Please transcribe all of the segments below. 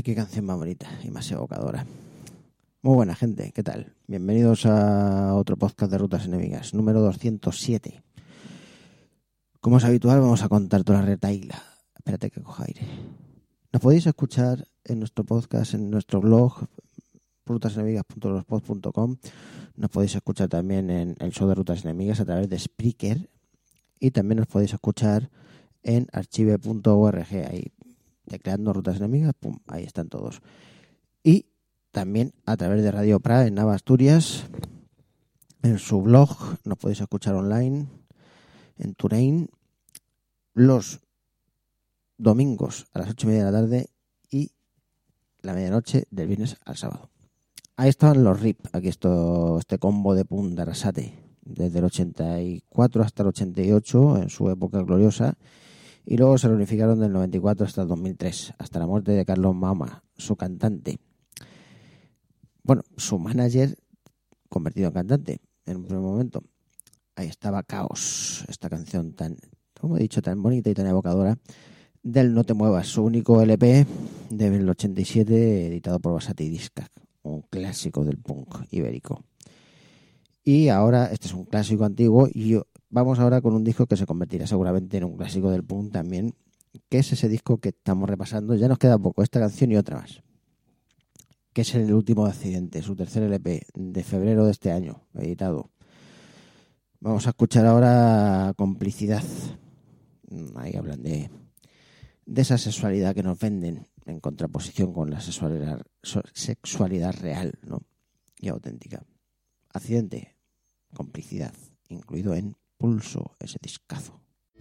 qué canción más bonita y más evocadora. Muy buena gente, ¿qué tal? Bienvenidos a otro podcast de Rutas Enemigas, número 207. Como es habitual, vamos a contar toda la retaíla. Espérate que coja aire. Nos podéis escuchar en nuestro podcast, en nuestro blog, rutasenemigas.blogspot.com. Nos podéis escuchar también en el show de Rutas Enemigas a través de Spreaker. Y también nos podéis escuchar en archive.org. Ahí, tecleando Rutas Enemigas, pum, ahí están todos. Y también a través de Radio Pra en Nava, Asturias. En su blog nos podéis escuchar online en TuneIn los domingos a las 8:30 de la tarde y la medianoche del viernes al sábado. Ahí estaban los RIP, aquí este combo de punk de Arrasate, desde el 84 hasta el 88 en su época gloriosa, y luego se reunificaron del 94 hasta el 2003, hasta la muerte de Carlos Mama, su cantante. Bueno, su manager convertido en cantante en un primer momento. Ahí estaba Caos, esta canción tan, como he dicho, tan bonita y tan evocadora del No te muevas, su único LP del 87 editado por Basati Discag, un clásico del punk ibérico. Y ahora, este es un clásico antiguo y vamos ahora con un disco que se convertirá seguramente en un clásico del punk también, que es ese disco que estamos repasando. Ya nos queda poco, esta canción y otra más, que es el último de Accidente, su tercer LP de febrero de este año, editado. Vamos a escuchar ahora Complicidad. Ahí hablan de esa sexualidad que nos venden en contraposición con la sexualidad real, ¿no? Y auténtica. Accidente, Complicidad, incluido en Pulso, ese discazo.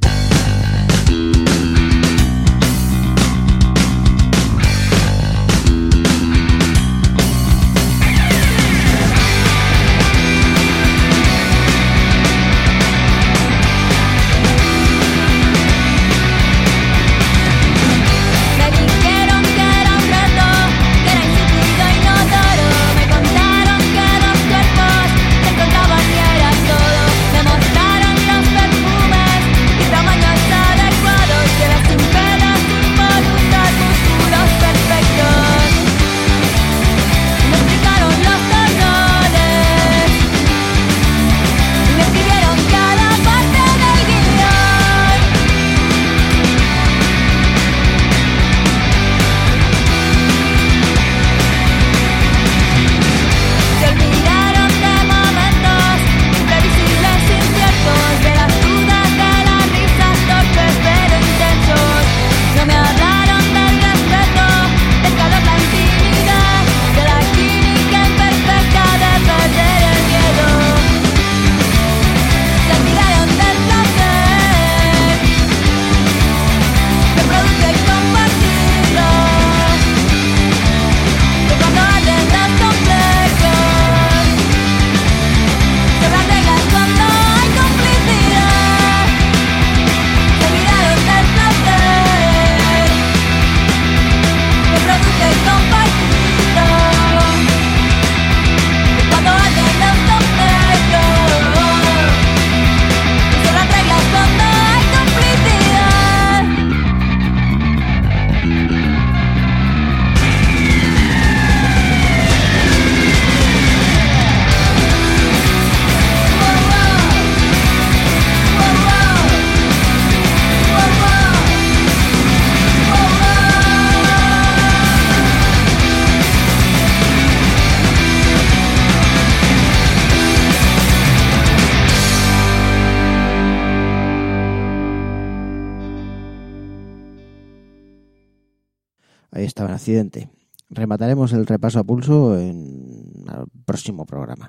Ahí estaba en Accidente. Remataremos el repaso a pulso en el próximo programa.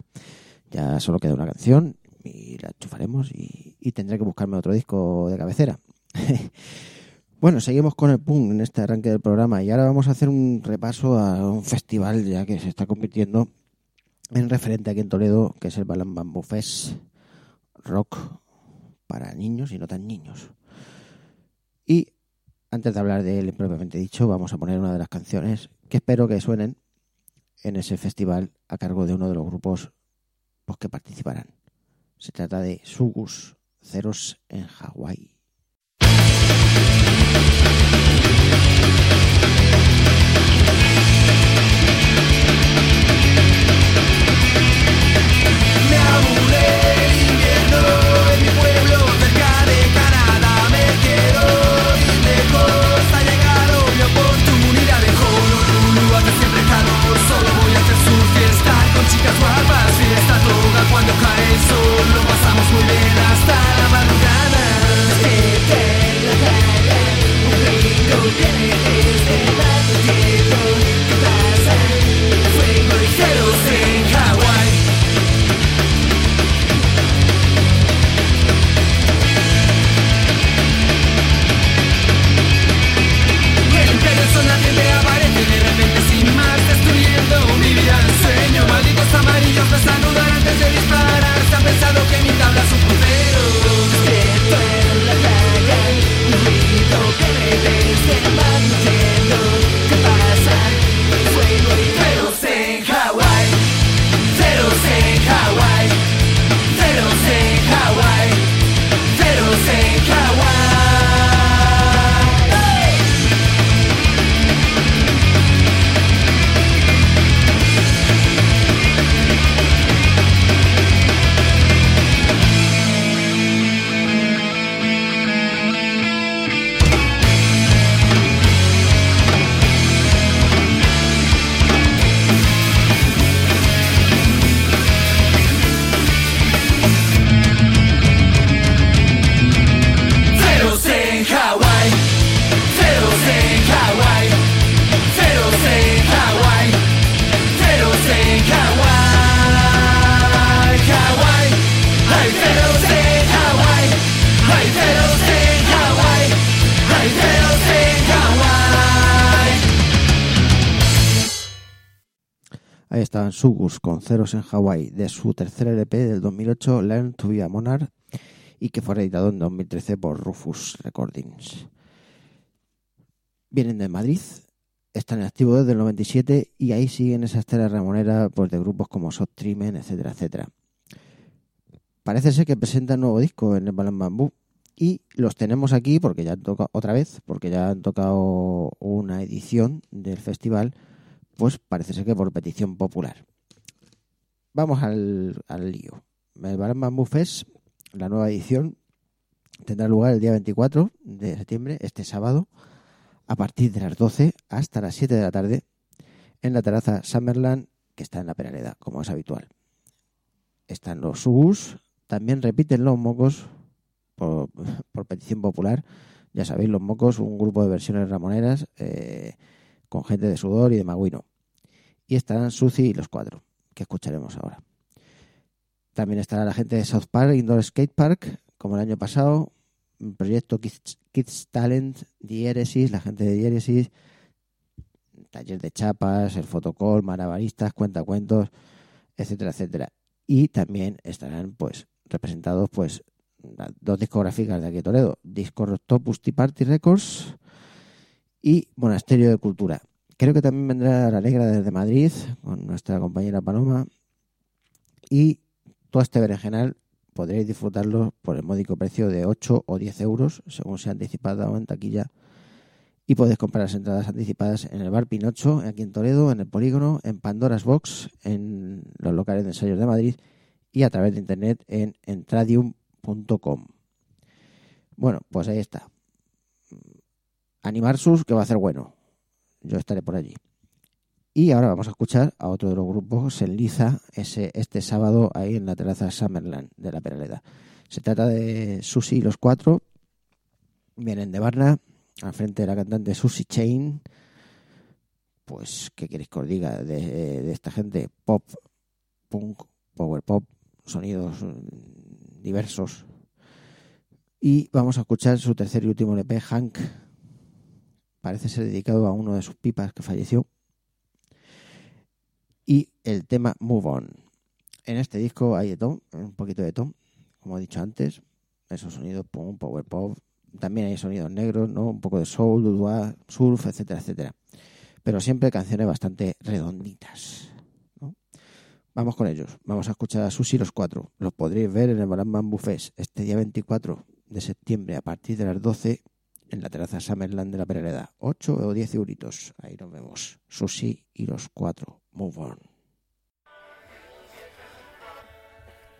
Ya solo queda una canción y la enchufaremos y tendré que buscarme otro disco de cabecera. Bueno, seguimos con el punk en este arranque del programa y ahora vamos a hacer un repaso a un festival ya que se está convirtiendo en referente aquí en Toledo, que es el Balam Bamboo Fest, rock para niños y no tan niños. Y antes de hablar de él propiamente dicho, vamos a poner una de las canciones que espero que suenen en ese festival a cargo de uno de los grupos pues, que participarán. Se trata de Sugus, Ceros en Hawái. Ahí estaban Sugus con Ceros en Hawái, de su tercer LP del 2008, Learn to be a Monarch, y que fue editado en 2013 por Rufus Recordings. Vienen de Madrid, están en activo desde el 97 y ahí siguen esa estela ramonera pues, de grupos como Soft Treatment, etcétera, etcétera. Parece ser que presentan nuevo disco en el Balam Bambú y los tenemos aquí porque ya han tocado otra vez, porque ya han tocado una edición del festival, pues parece ser que por petición popular. Vamos al lío. El Balam Bambú Fest, la nueva edición, tendrá lugar el día 24 de septiembre, este sábado, a partir de las 12 hasta las 7 de la tarde, en la terraza Summerland, que está en la Peraleda, como es habitual. Están los Sugus, también repiten los Mocos, por petición popular. Ya sabéis, los Mocos, un grupo de versiones ramoneras, con gente de Sudor y de Magüino. Y estarán Suzy y los Cuatro, que escucharemos ahora. También estará la gente de South Park Indoor Skate Park, como el año pasado, proyecto Kids Talent, Diéresis, la gente de Diéresis, taller de chapas, el fotocall, malabaristas, cuentacuentos, etcétera, etcétera. Y también estarán pues representados pues las dos discográficas de aquí de Toledo, Discoroctopus Tea Party Records y Monasterio de Cultura. Creo que también vendrá La Negra desde Madrid con nuestra compañera Paloma, y todo este berenjenal podréis disfrutarlo por el módico precio de 8 o 10 euros, según sea anticipada o en taquilla, y podéis comprar las entradas anticipadas en el Bar Pinocho, aquí en Toledo, en el Polígono, en Pandora's Box, en los locales de ensayos de Madrid y a través de internet en entradium.com. Bueno, pues ahí está. Animar sus, que va a hacer bueno. Yo estaré por allí. Y ahora vamos a escuchar a otro de los grupos, Senliza, este sábado ahí en la terraza Summerland de la Peraleda. Se trata de Suzy y los Cuatro. Vienen de Varna, al frente de la cantante Suzy Chain. Pues, ¿qué queréis que os diga de esta gente? Pop, punk, power pop, sonidos diversos. Y vamos a escuchar su tercer y último LP, Hank. Parece ser dedicado a uno de sus pipas que falleció. Y el tema Move On. En este disco hay de todo, un poquito de todo, como he dicho antes. Esos sonidos punk, power pop. También hay sonidos negros, ¿no? Un poco de soul, doo-wop, surf, etcétera, etcétera. Pero siempre canciones bastante redonditas, ¿no? Vamos con ellos. Vamos a escuchar a Suzy y los Cuatro. Los podréis ver en el Balam Bambú Fest este día 24 de septiembre a partir de las 12 en la terraza Summerland de la Peraleda. 8 o 10 euritos. Ahí nos vemos. Suzy y los Cuatro. Move On.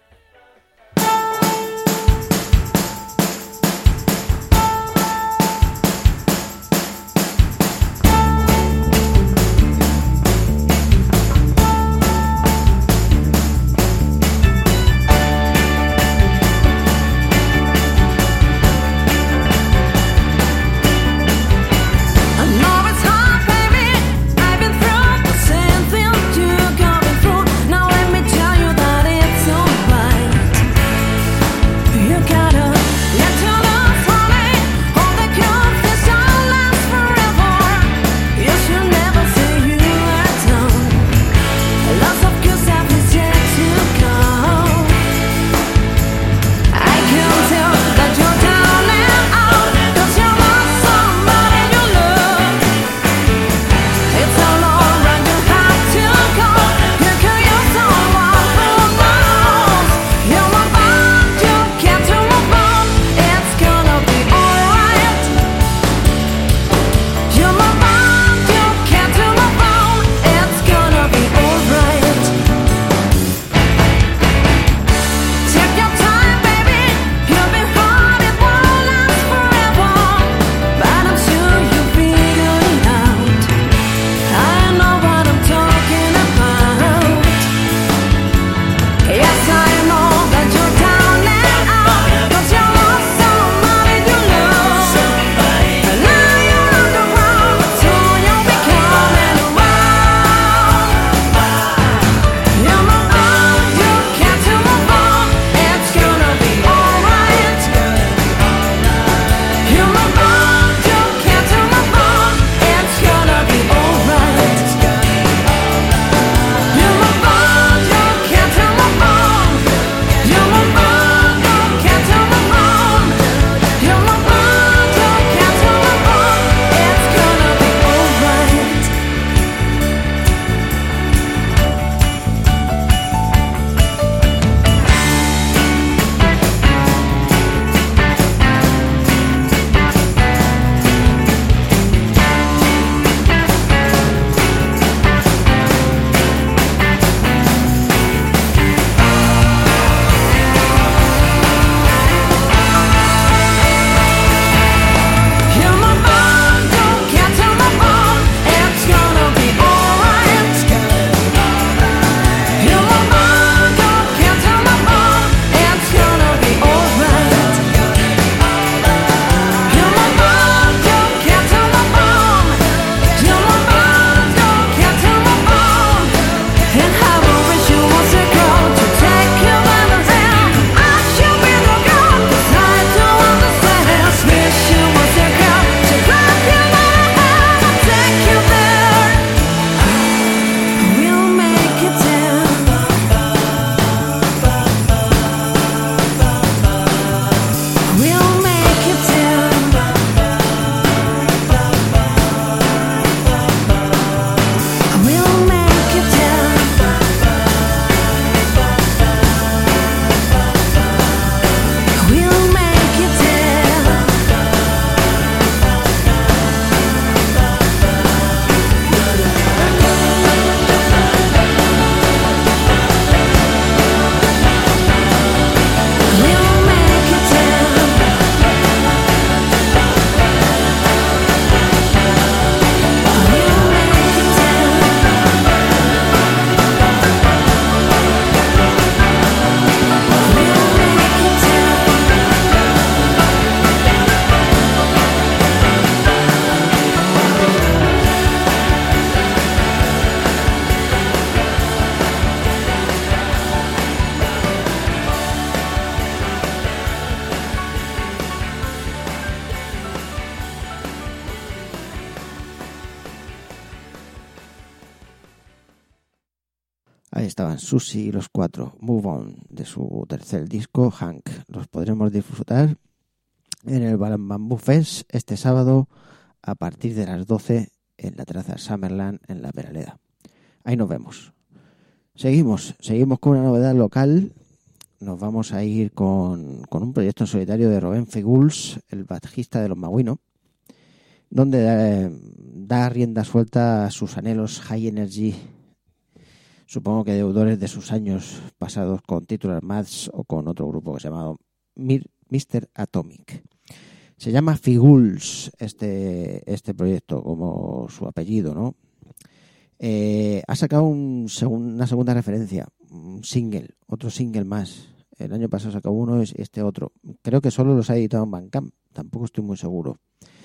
estaban Susie y los Cuatro, Move On, de su tercer disco, Hank. Los podremos disfrutar en el Bamboo Fest este sábado a partir de las 12 en la terraza Summerland en La Peraleda. Ahí nos vemos. Seguimos con una novedad local. Nos vamos a ir con un proyecto en solitario de Rubén Figuls, el bajista de Los Magüino, donde da rienda suelta a sus anhelos high energy, supongo que deudores de sus años pasados con Titular Maths o con otro grupo que se llama Mr. Atomic. Se llama Figuls este proyecto, como su apellido, ¿no? Ha sacado una segunda referencia, un single, otro single más. El año pasado sacó uno, este otro. Creo que solo los ha editado en Bandcamp, tampoco estoy muy seguro.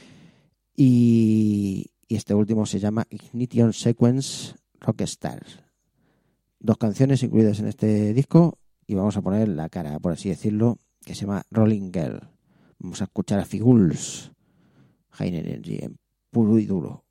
Y este último se llama Ignition Sequence Rockstar. 2 canciones incluidas en este disco y vamos a poner la cara, por así decirlo, que se llama Rolling Girl. Vamos a escuchar a Figuls, High Energy, en puro y duro.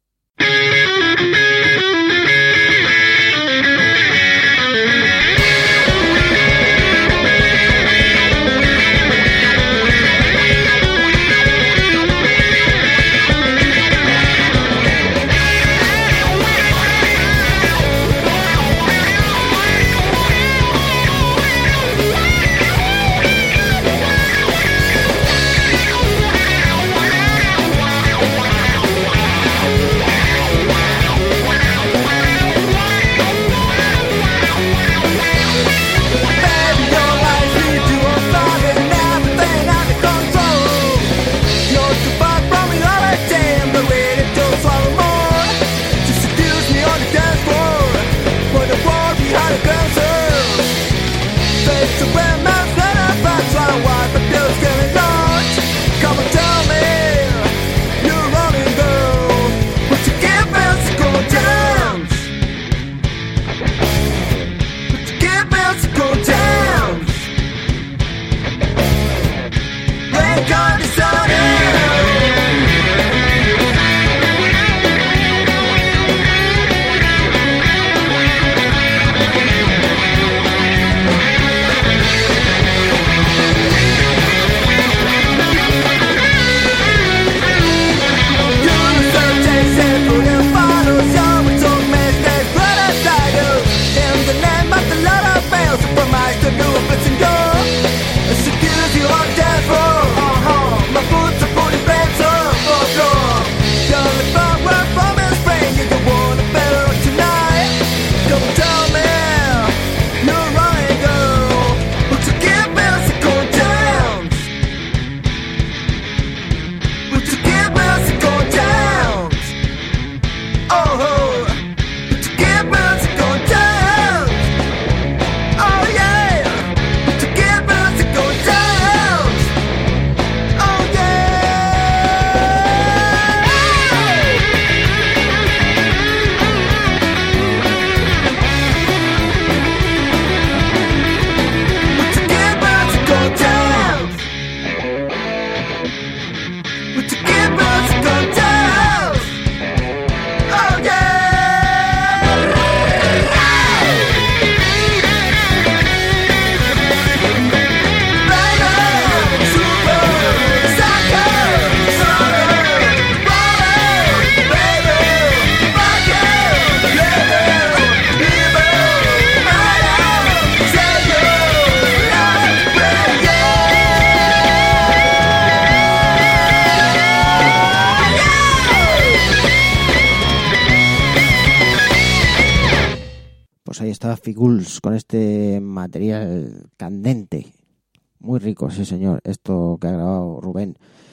Figuls con este material candente, muy rico, sí señor, esto que ha grabado Rubén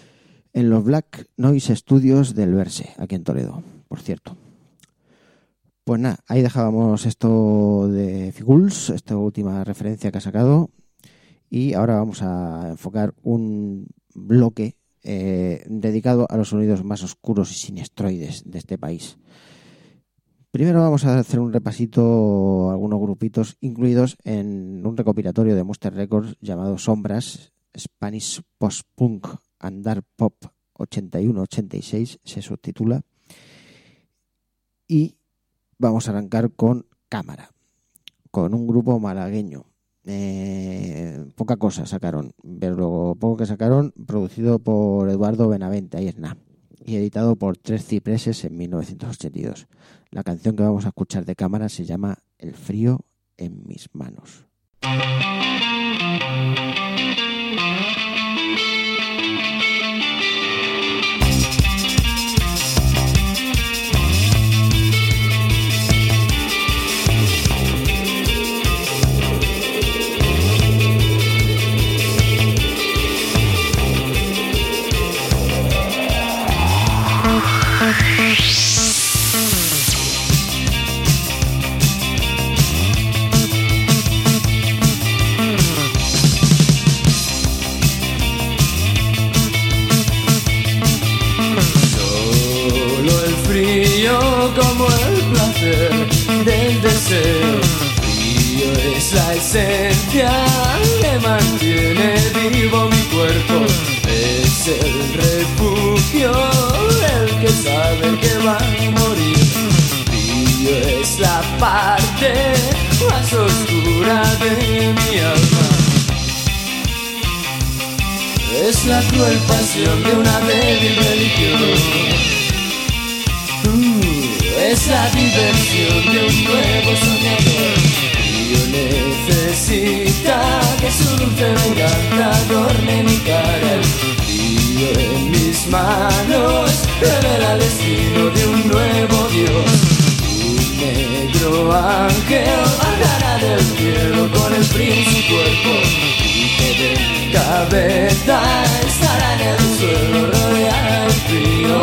en los Black Noise Studios del Verse, aquí en Toledo, por cierto. Pues nada, ahí dejábamos esto de Figuls, esta última referencia que ha sacado, y ahora vamos a enfocar un bloque dedicado a los sonidos más oscuros y sinestroides de este país. Primero vamos a hacer un repasito a algunos grupitos incluidos en un recopilatorio de Monster Records llamado Sombras, Spanish Post-Punk and Dark Pop 81-86, se subtitula. Y vamos a arrancar con Cámara, con un grupo malagueño. Poca cosa sacaron, pero lo poco que sacaron, producido por Eduardo Benavente, ahí es nada, y editado por Tres Cipreses en 1982. La canción que vamos a escuchar de cámara se llama El frío en mis manos. Como el placer del deseo, frío es la esencia que mantiene vivo mi cuerpo. Es el refugio del que sabe que va a morir. Frío es la parte más oscura de mi alma. Es la cruel pasión de una débil religión. Es la diversión de un nuevo soñador. Frío necesita que su dulce venganza adorne mi cara. El frío en mis manos revela el destino de un nuevo Dios. Un negro ángel bajará del cielo con el frío en su cuerpo. Y que de cabeza estará en el suelo rodeada del frío.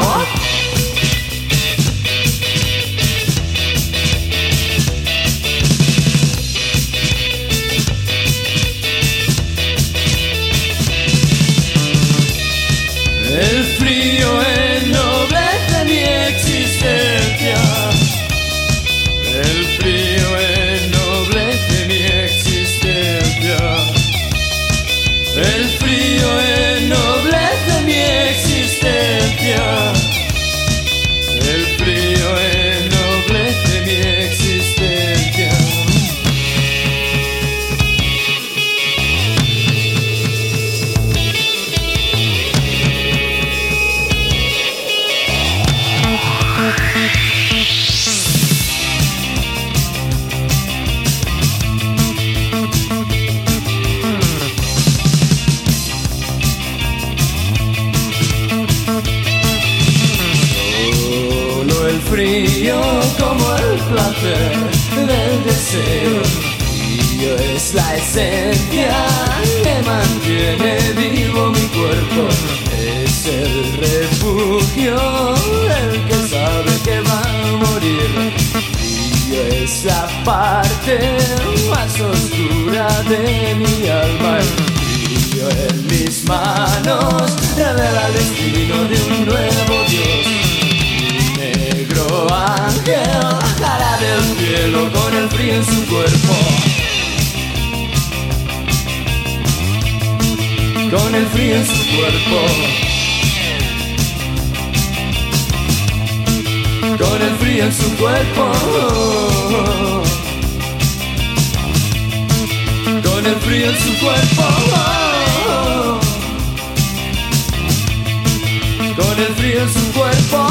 El frío ennoblece mi existencia. El frío ennoblece mi existencia. El frío ennoblece mi existencia. El frío ennoblece mi existencia. Frío como el placer del deseo. Frío es la esencia que mantiene vivo mi cuerpo. Es el refugio del que sabe que va a morir. Frío es la parte más oscura de mi alma. El frío en mis manos revela el destino de un nuevo Dios. Ángel bajará del cielo con el frío en su cuerpo. Con el frío en su cuerpo. Con el frío en su cuerpo. Con el frío en su cuerpo. Con el frío en su cuerpo.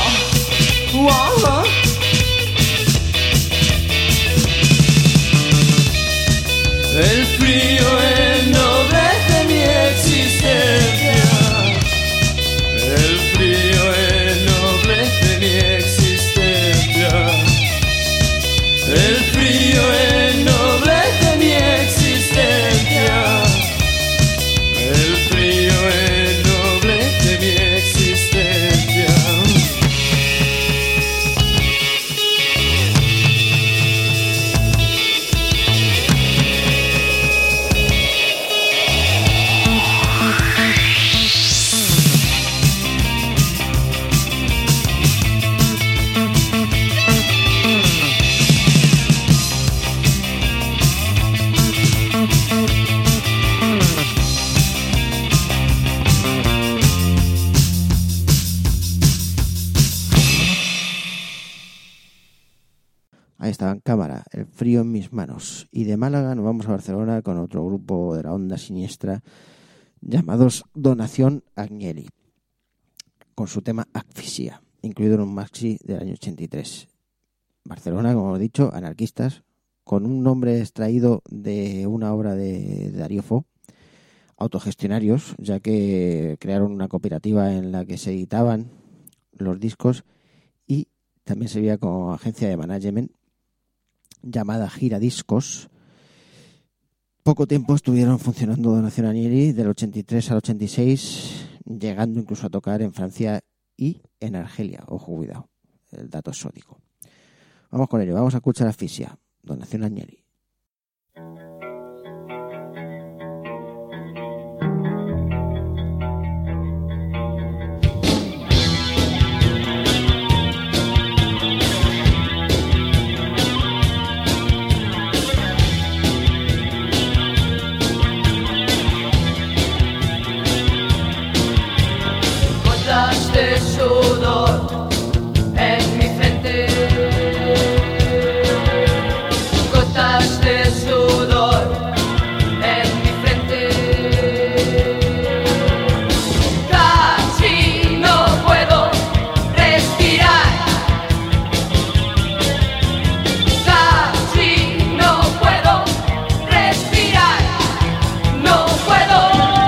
El frío ennoblece mi existencia. El frío ennoblece mi existencia. El frío ennoblece mi existencia. Cámara, El frío en mis manos. Y de Málaga nos vamos a Barcelona con otro grupo de la onda siniestra llamados Donación Agnelli, con su tema Asfixia, incluido en un maxi del año 83. Barcelona, como he dicho, anarquistas, con un nombre extraído de una obra de Darío Fo, autogestionarios, ya que crearon una cooperativa en la que se editaban los discos y también servía como agencia de management llamada Giradiscos. Poco tiempo estuvieron funcionando Donación Agnelli, del 83 al 86, llegando incluso a tocar en Francia y en Argelia. Ojo, cuidado, el dato exótico. Vamos con ello, vamos a escuchar Asfixia, Donación Agnelli. De sudor en mi frente, gotas de sudor en mi frente, casi no puedo respirar, casi no puedo respirar, no puedo.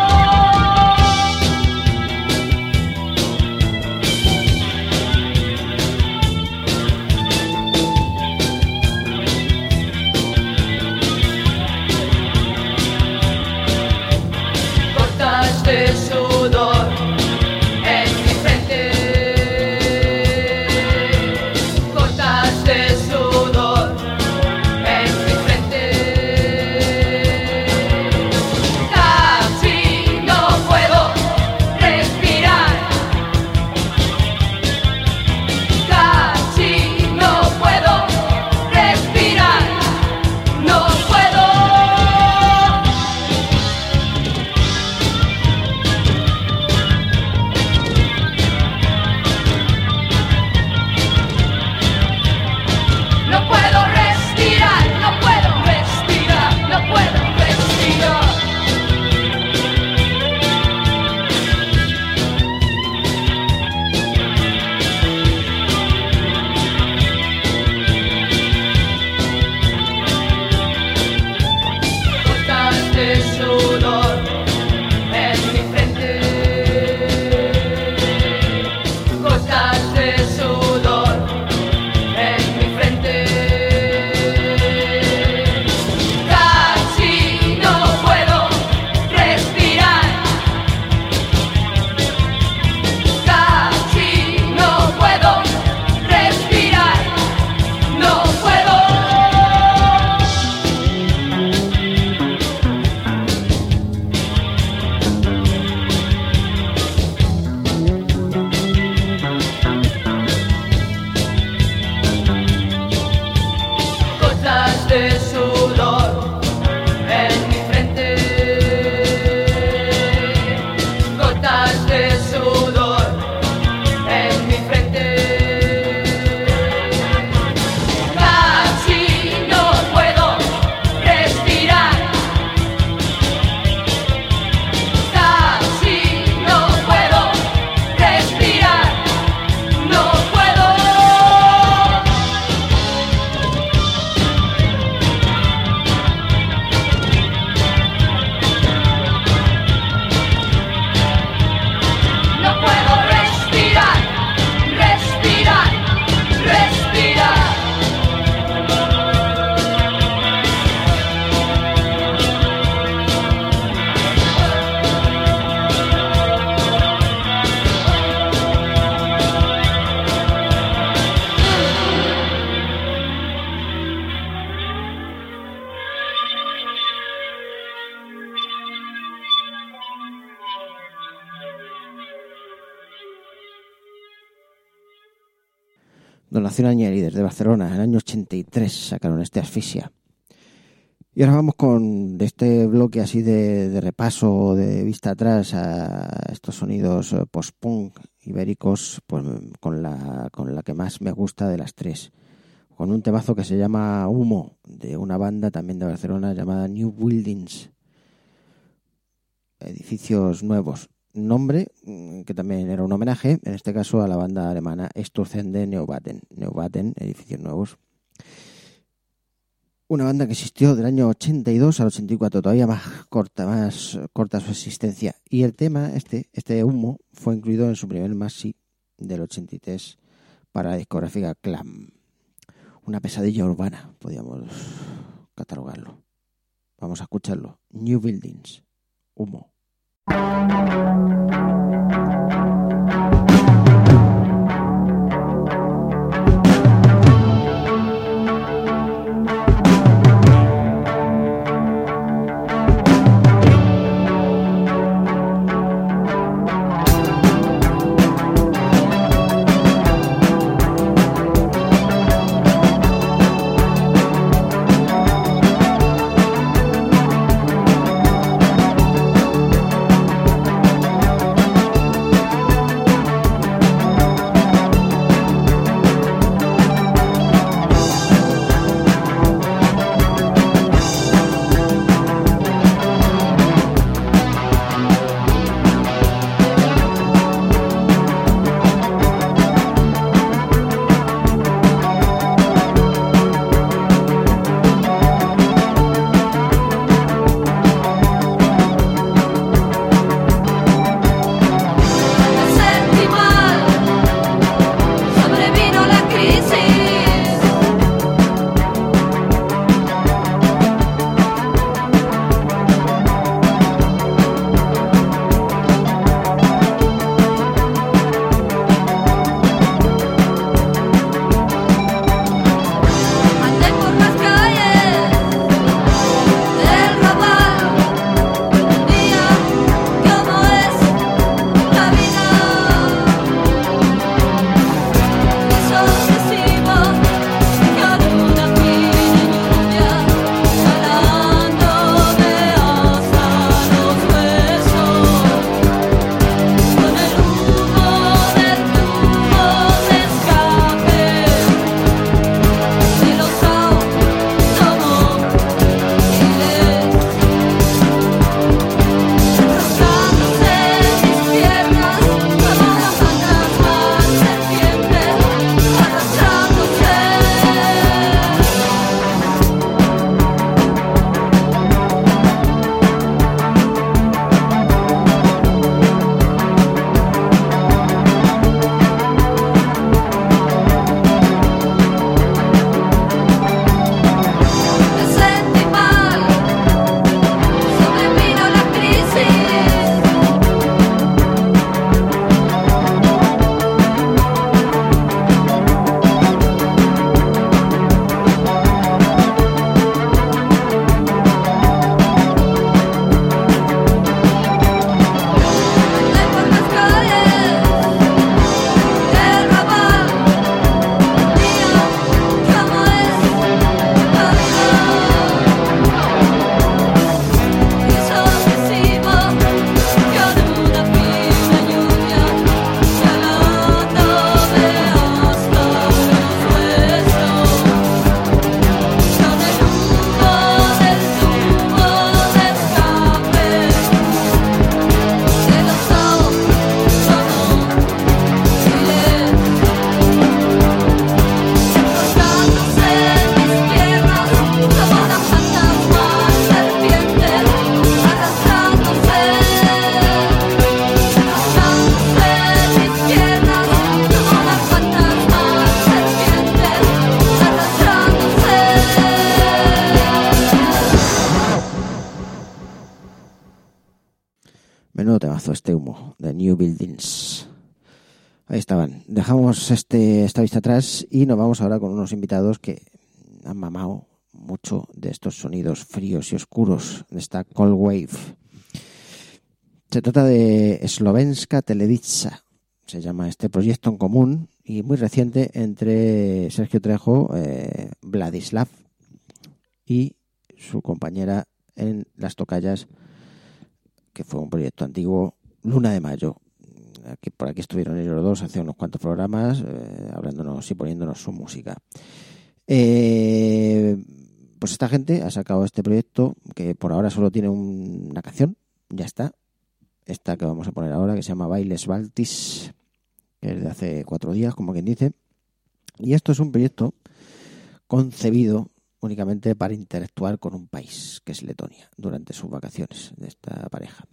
De sudor en mi frente, gotas de sudor en mi frente, casi no puedo respirar, casi no puedo respirar, no puedo. No puedo respirar, no puedo respirar, no puedo respirar. Gotas de sudor en mi frente, gotas de sudor en mi frente, casi no puedo respirar, casi no puedo respirar, no puedo. Gotas de sudor en mi frente, gotas de sudor en mi frente, casi no puedo respirar, casi no puedo respirar, no puedo. No puedo respirar, respirar, respirar. Donación Agnelli, desde Barcelona, en el año 83 sacaron este Asfixia. Y ahora vamos con este bloque así de repaso, de vista atrás a estos sonidos post-punk ibéricos, pues con la que más me gusta de las tres, con un temazo que se llama Humo, de una banda también de Barcelona llamada New Buildings, edificios nuevos. Nombre que también era un homenaje, en este caso a la banda alemana Sturzende Neubauten. Neubauten, edificios nuevos. Una banda que existió del año 82 al 84, todavía más corta su existencia. Y el tema, este Humo, fue incluido en su primer maxi del 83 para la discográfica Clam. Una pesadilla urbana, podríamos catalogarlo. Vamos a escucharlo. New Buildings, Humo. Menudo temazo este Humo de New Buildings. Ahí estaban. Dejamos esta vista atrás y nos vamos ahora con unos invitados que han mamado mucho de estos sonidos fríos y oscuros, de esta Cold Wave. Se trata de Slovenska Televizija, se llama este proyecto en común y muy reciente entre Sergio Trejo, Vladislav y su compañera en Las Tocallas, que fue un proyecto antiguo, Luna de Mayo. Por aquí estuvieron ellos dos hace unos cuantos programas hablándonos y poniéndonos su música. Pues esta gente ha sacado este proyecto que por ahora solo tiene una canción, ya está. Esta que vamos a poner ahora, que se llama Bailes Baltis, que es de hace 4 días, como quien dice. Y esto es un proyecto concebido únicamente para interactuar con un país, que es Letonia, durante sus vacaciones de esta pareja.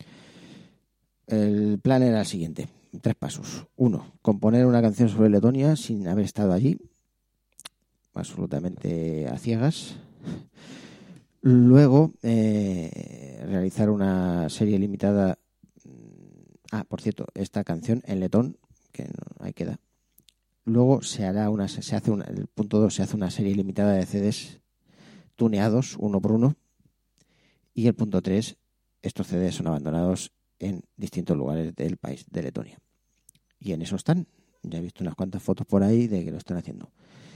El plan era el siguiente, 3 pasos. 1, componer una canción sobre Letonia sin haber estado allí, absolutamente a ciegas. Luego, realizar una serie limitada. Por cierto, esta canción en letón, que no, ahí queda. Luego el punto 2, se hace una serie limitada de CDs tuneados uno por uno. Y el punto 3, estos CDs son abandonados en distintos lugares del país de Letonia. Y en eso están. Ya he visto unas cuantas fotos por ahí de que lo están haciendo.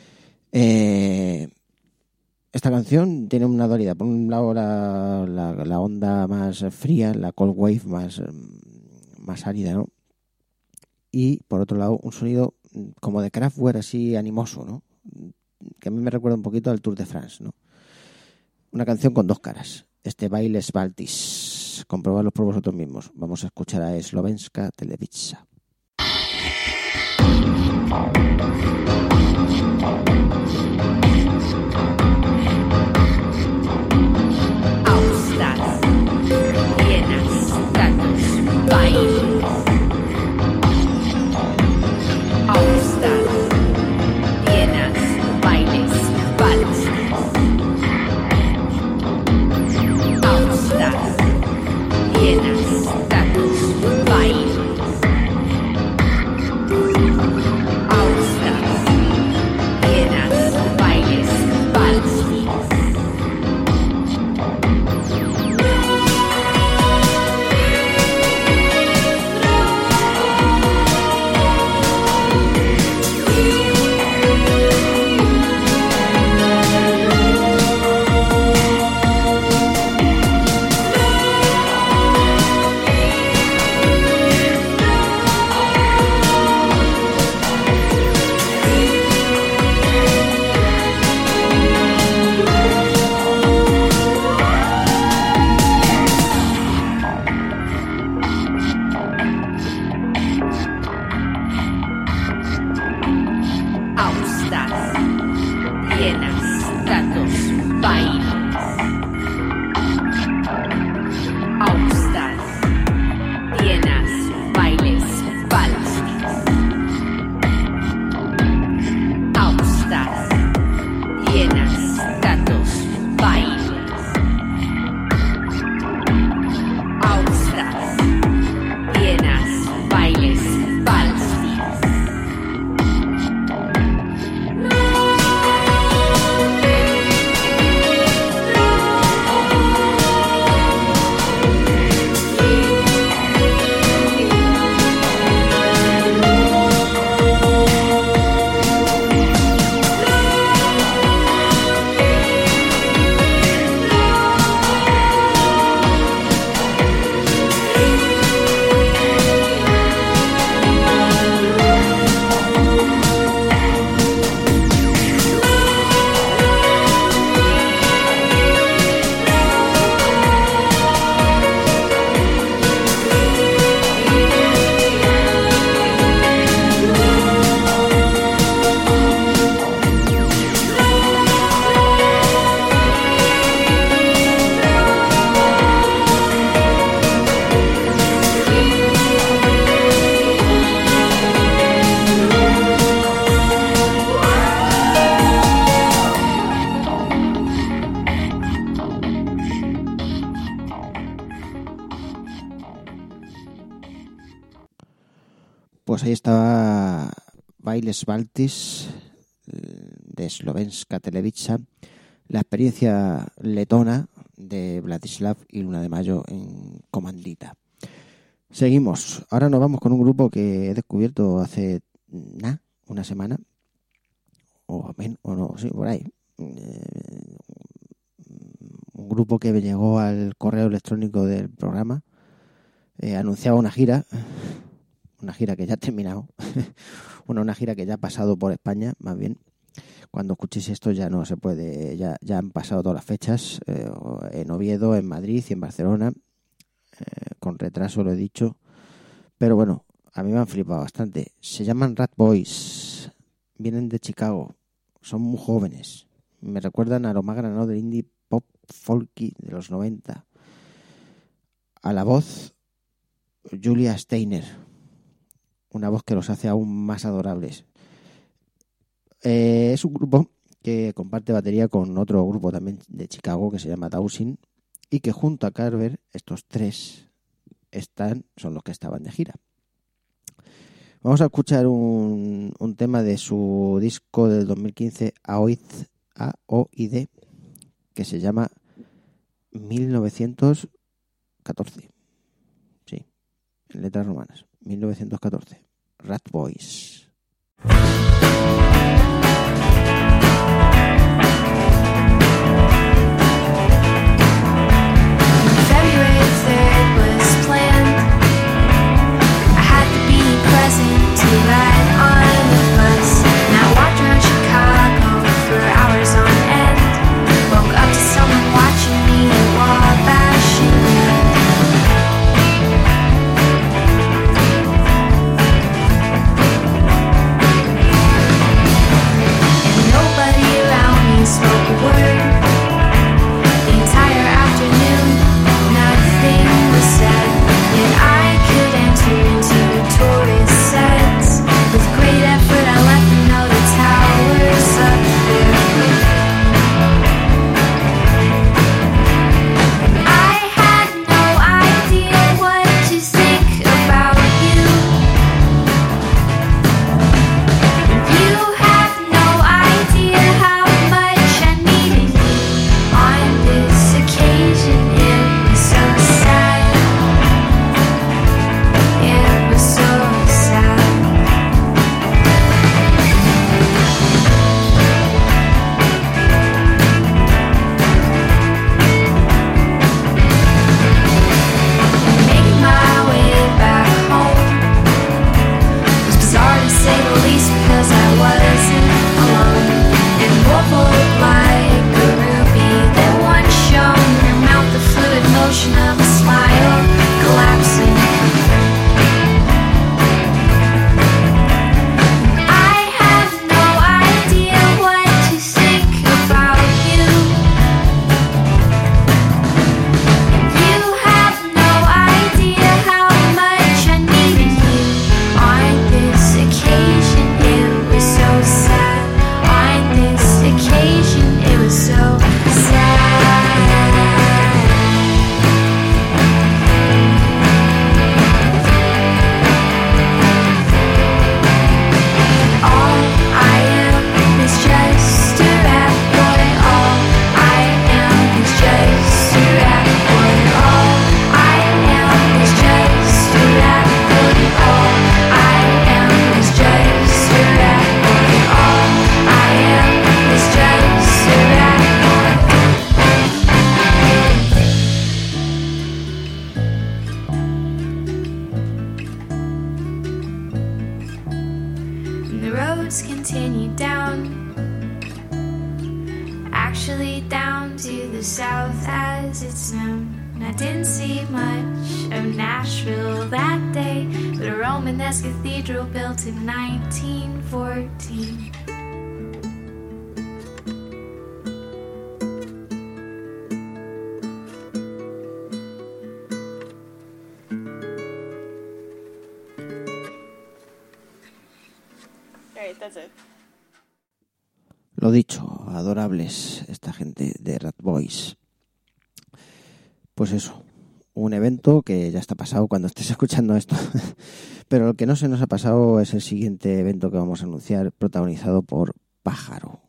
Esta canción tiene una dualidad. Por un lado, la onda más fría, la cold wave más árida, ¿no? Y por otro lado, un sonido como de Kraftwerk, así animoso, ¿no? Que a mí me recuerda un poquito al Tour de France, ¿no? Una canción con 2 caras. Este Bailes Baltis. Comprobadlo por vosotros mismos. Vamos a escuchar a Slovenska Televiza. Pues ahí estaba Bailes Baltis de Slovenska Televiza, la experiencia letona de Vladislav y Luna de Mayo en Comandita. Seguimos. Ahora nos vamos con un grupo que he descubierto hace una semana o no, sí, por ahí. Un grupo que me llegó al correo electrónico del programa. Anunciaba una gira que ya ha terminado. Una gira que ya ha pasado por España, más bien, cuando escuchéis esto ya no se puede, ya han pasado todas las fechas, en Oviedo, en Madrid y en Barcelona, con retraso lo he dicho, pero bueno, a mí me han flipado bastante. Se llaman Rat Boys, vienen de Chicago, son muy jóvenes, me recuerdan a lo más granado del indie pop folky de los 90. A la voz, Julia Steiner, una voz que los hace aún más adorables. Es un grupo que comparte batería con otro grupo también de Chicago que se llama Dowsing, y que junto a Carver, estos tres son los que estaban de gira. Vamos a escuchar un tema de su disco del 2015, AOID, que se llama 1914. Sí, en letras romanas. 1914. Rat Boys. February 3rd was planned. I had to be present to ride on the bus. And I walked around Chicago for hours on end. Woke up to someone watching me at Wabash. And nobody around me spoke a word. The entire afternoon, nothing was said. Yet I could enter into tourist sets. With great effort, I let them know the towers up there. I had no idea what to think about you. You have no idea how much I needed you. On this occasion, it was so sad. It was so sad. Making my way back home was bizarre to say the least because I wasn't alone. And wobbled like a ruby that once shone. Her mouth the fluid motion of a smile collapsing. I have no idea what to think about you. You have no idea how much I needed you. On this occasion, it was so sad. On this occasion, it was so sad. All I am is just a rat boy. All I am is just a rat boy. All I am is just a rat boy. All I am is just a rat boy. All I am is just a rat boy. And the roads continue down, actually down to the south as it's known. And I didn't see much of Nashville that day, but a Romanesque cathedral built in 1914. Alright, that's it. Lo dicho, adorables esta gente de Rat Boys. Pues eso, un evento que ya está pasado cuando estés escuchando esto. Pero lo que no se nos ha pasado es el siguiente evento que vamos a anunciar, protagonizado por Pájaro.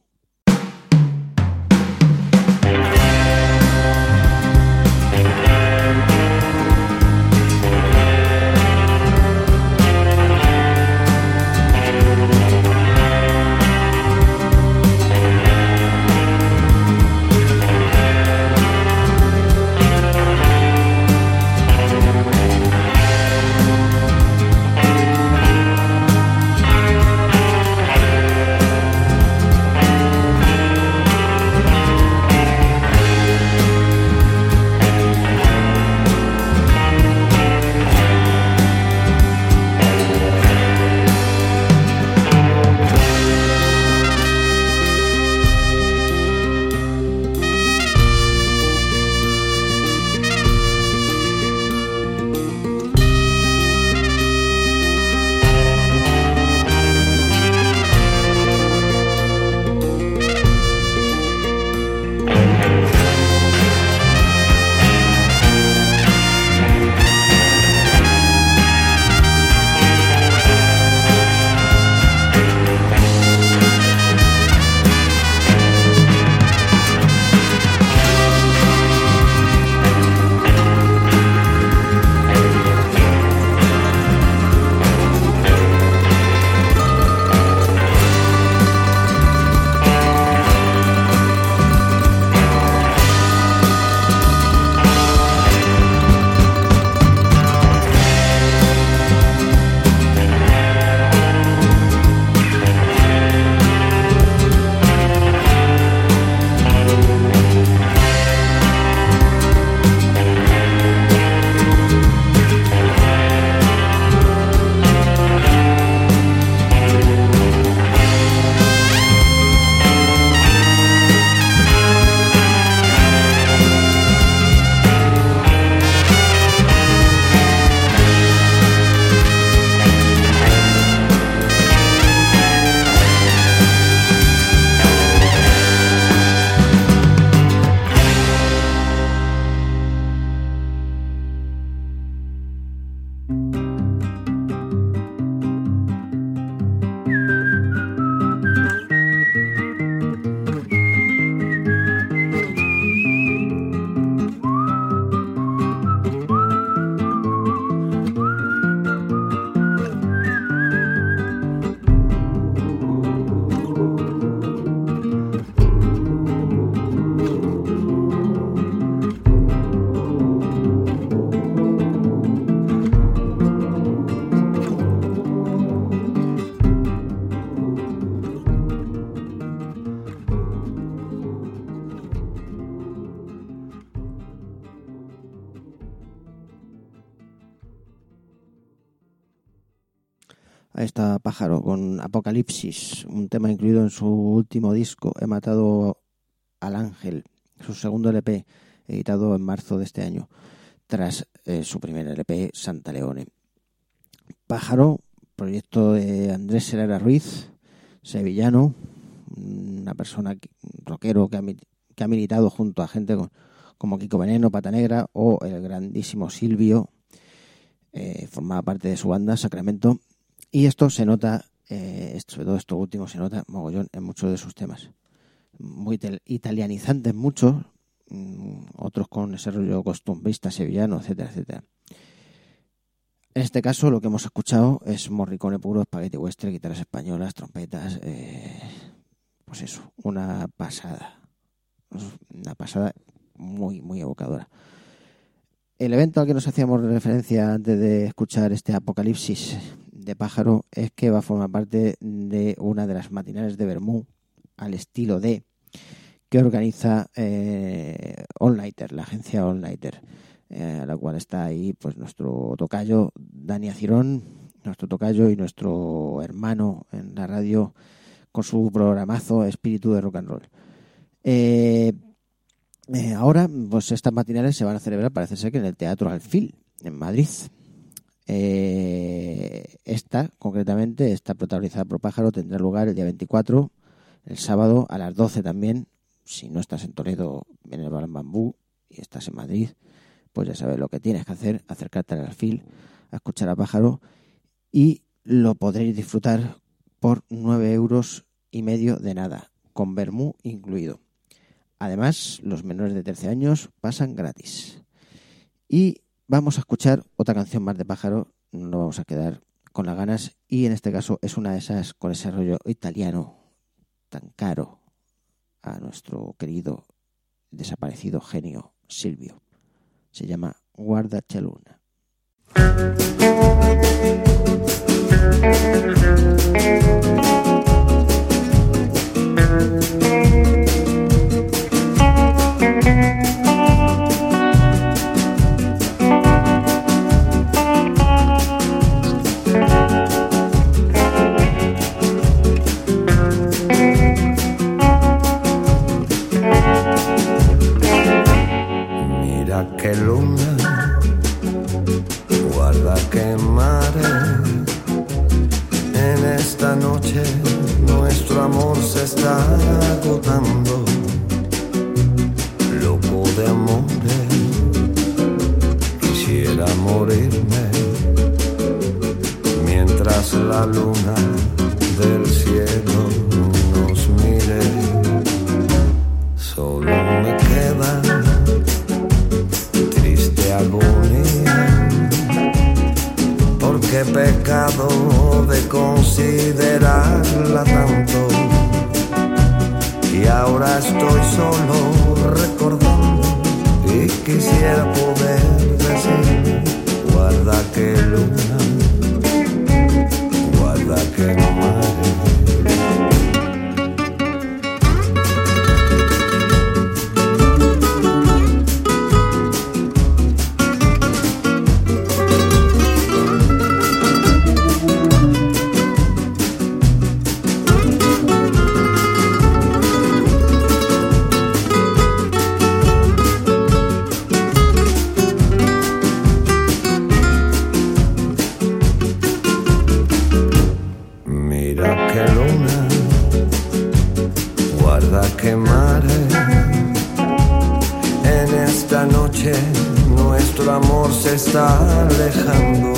Ahí está Pájaro con Apocalipsis, un tema incluido en su último disco, He matado al ángel, su segundo LP, editado en marzo de este año, tras su primer LP, Santa Leone. Pájaro, proyecto de Andrés Herrera Ruiz, sevillano, una persona rockero que ha militado junto a gente como Kiko Veneno, Pata Negra o el grandísimo Silvio, formaba parte de su banda Sacramento, y esto se nota, sobre todo esto último se nota mogollón en muchos de sus temas, muy italianizantes muchos, otros con ese rollo costumbrista sevillano, etcétera, etcétera. En este caso lo que hemos escuchado es Morricone puro, spaghetti western, guitarras españolas, trompetas, pues eso, una pasada muy, muy evocadora. El evento al que nos hacíamos referencia antes de escuchar este Apocalipsis de Pájaro es que va a formar parte de una de las matinales de Bermú al estilo de que organiza All Nighter, la agencia All Nighter, a la cual está ahí pues nuestro tocayo Dani Acirón, nuestro tocayo y nuestro hermano en la radio con su programazo Espíritu de Rock and Roll. Ahora, pues estas matinales se van a celebrar, parece ser que en el Teatro Alfil, en Madrid. Esta, concretamente, está protagonizada por Pájaro, tendrá lugar el día 24, el sábado a las 12 también. Si no estás en Toledo, en el Balán Bambú, y estás en Madrid, pues ya sabes lo que tienes que hacer, acercarte al Alfil, a escuchar a Pájaro, y lo podréis disfrutar por 9,5 € de nada, con vermú incluido. Además, los menores de 13 años pasan gratis. Y vamos a escuchar otra canción más de Pájaro, no nos vamos a quedar con las ganas, y en este caso es una de esas con ese rollo italiano tan caro a nuestro querido desaparecido genio Silvio. Se llama Guarda c'è luna. Che luna, guarda che mare, en esta noche nuestro amor se está agotando, loco de amores, quisiera morirme, mientras la luna del cielo nos mire, solo me queda agonía, porque pecado de considerarla tanto, y ahora estoy solo recordando y quisiera poder decir, guarda que luna, guarda que mare. Nuestro amor se está alejando,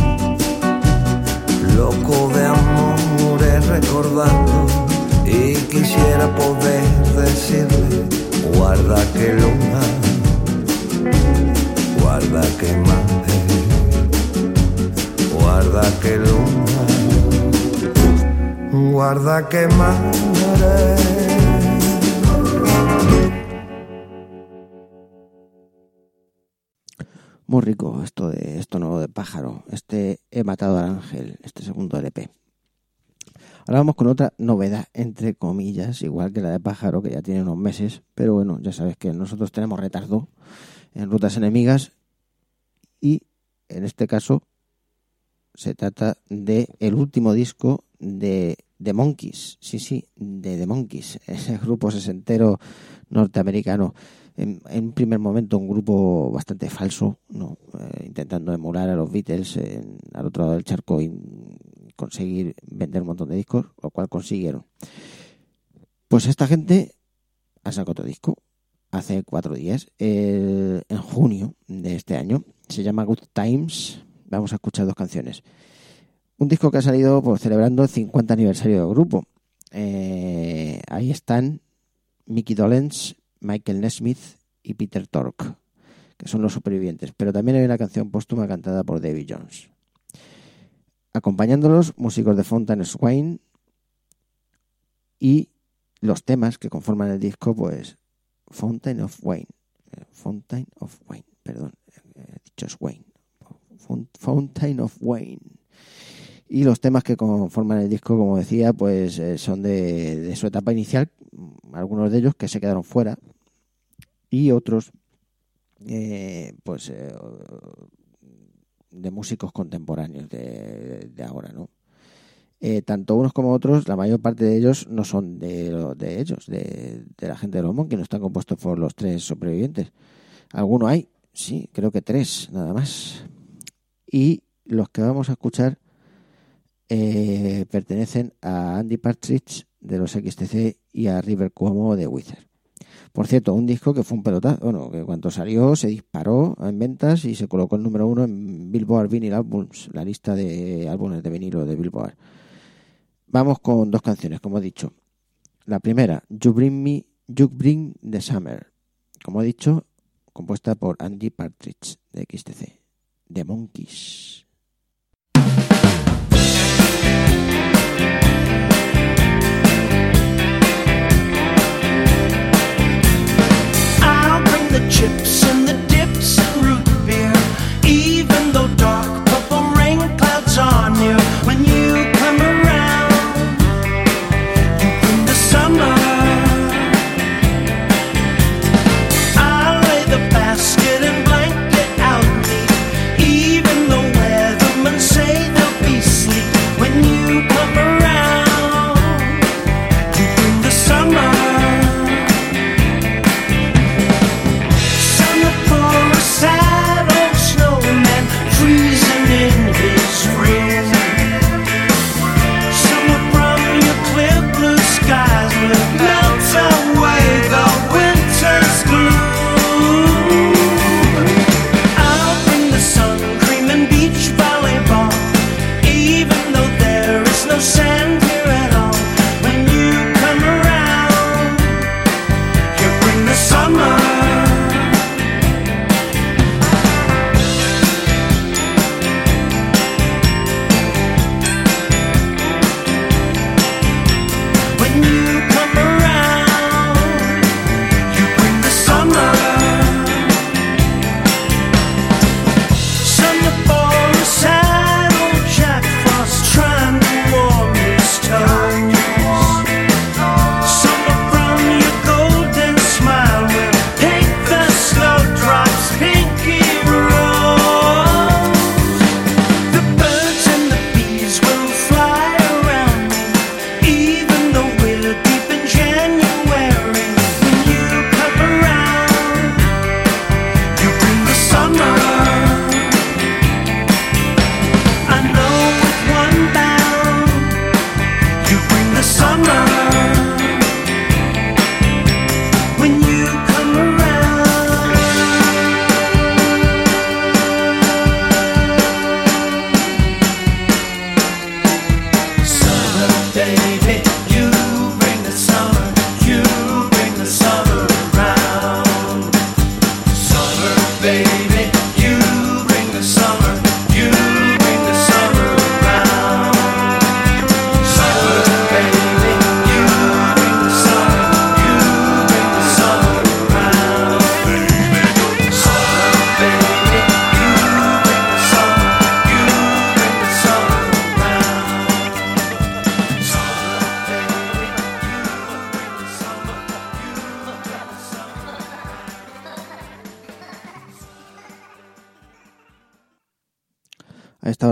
loco de amores recordando, y quisiera poder decirle, guarda que luna, guarda que mare, guarda que luna, guarda que mare. Muy rico esto nuevo de Pájaro, He matado al ángel, este segundo LP. Ahora vamos con otra novedad, entre comillas, igual que la de Pájaro, que ya tiene unos meses, pero bueno, ya sabes que nosotros tenemos retardo en Rutas Enemigas, y en este caso Se trata de el último disco de The Monkees. Sí, de The Monkees, ese grupo sesentero norteamericano. En un primer momento un grupo bastante falso, ¿no? Intentando emular a los Beatles al otro lado del charco y conseguir vender un montón de discos, lo cual consiguieron. Pues esta gente ha sacado otro disco hace 4 días, en junio de este año. Se llama Good Times. Vamos a escuchar 2 canciones. Un disco que ha salido pues, celebrando el 50 aniversario del grupo. Ahí están Mickey Dolenz, Michael Nesmith y Peter Tork, que son los supervivientes. Pero también hay una canción póstuma cantada por Davy Jones. Acompañándolos, músicos de Fountain of Wayne, y los temas que conforman el disco, pues Fountain of Wayne, perdón, he dicho es Wayne. Fountain of Wayne. Y los temas que conforman el disco, como decía, pues son de su etapa inicial, algunos de ellos que se quedaron fuera, y otros de músicos contemporáneos de ahora, ¿no? Tanto unos como otros, la mayor parte de ellos no son de ellos, de la gente de los Monkees, no están compuestos por los 3 sobrevivientes. Alguno hay, sí, creo que 3 nada más. Y los que vamos a escuchar pertenecen a Andy Partridge de los XTC y a River Cuomo de Weezer. Por cierto, un disco que fue un pelotazo, bueno, que cuando salió se disparó en ventas y se colocó el número 1 en Billboard Vinyl Albums, la lista de álbumes de vinilo de Billboard. Vamos con 2 canciones, como he dicho. La primera, You Bring the Summer, como he dicho, compuesta por Andy Partridge de XTC, The Monkees. I'll bring the chips and the dips and root beer, even though dark purple rain clouds are near. When you come around, you bring the summer. I'll lay the basket and blanket out neat, even though weather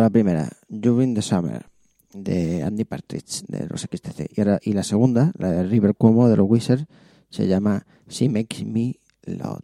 la primera, During the Summer, de Andy Partridge, de los XTC. Y la segunda, la de River Cuomo, de los Wizards, se llama She Makes Me Loud.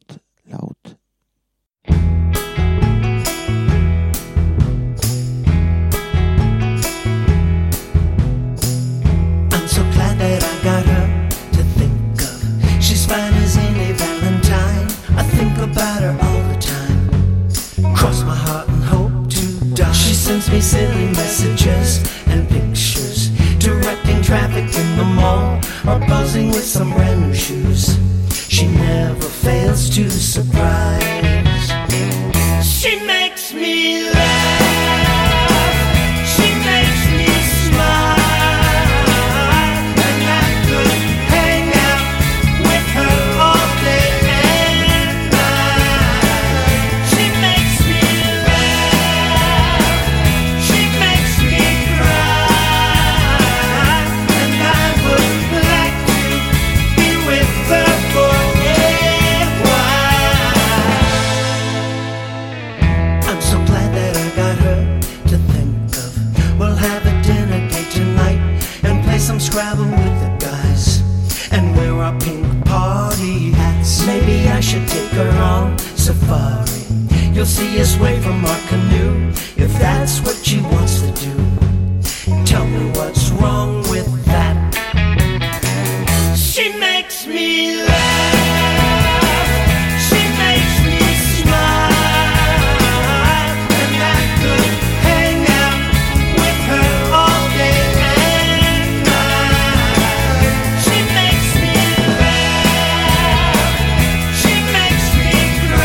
I'm so glad that I got her to think of. She's fine as any Valentine. I think about her all the time. Cross my heart and hope to die. She sends me silly messages and pictures, directing traffic in the mall or buzzing with some brand new shoes. She never fails to surprise. She makes me laugh. She makes me smile. And I could hang out with her all day and night. She makes me laugh. She makes me cry. And I would like to be with her for a while. I'm so glad that I got her to think of. We'll have a dinner date tonight and play some Scrabble with the guys and wear our pink party hats. Maybe I should take her on safari. You'll see us wave from our canoe if that's what she wants to do. Tell me what's wrong with that. She makes me laugh. She makes me smile. And I could hang out with her all day and night. She makes me laugh. She makes me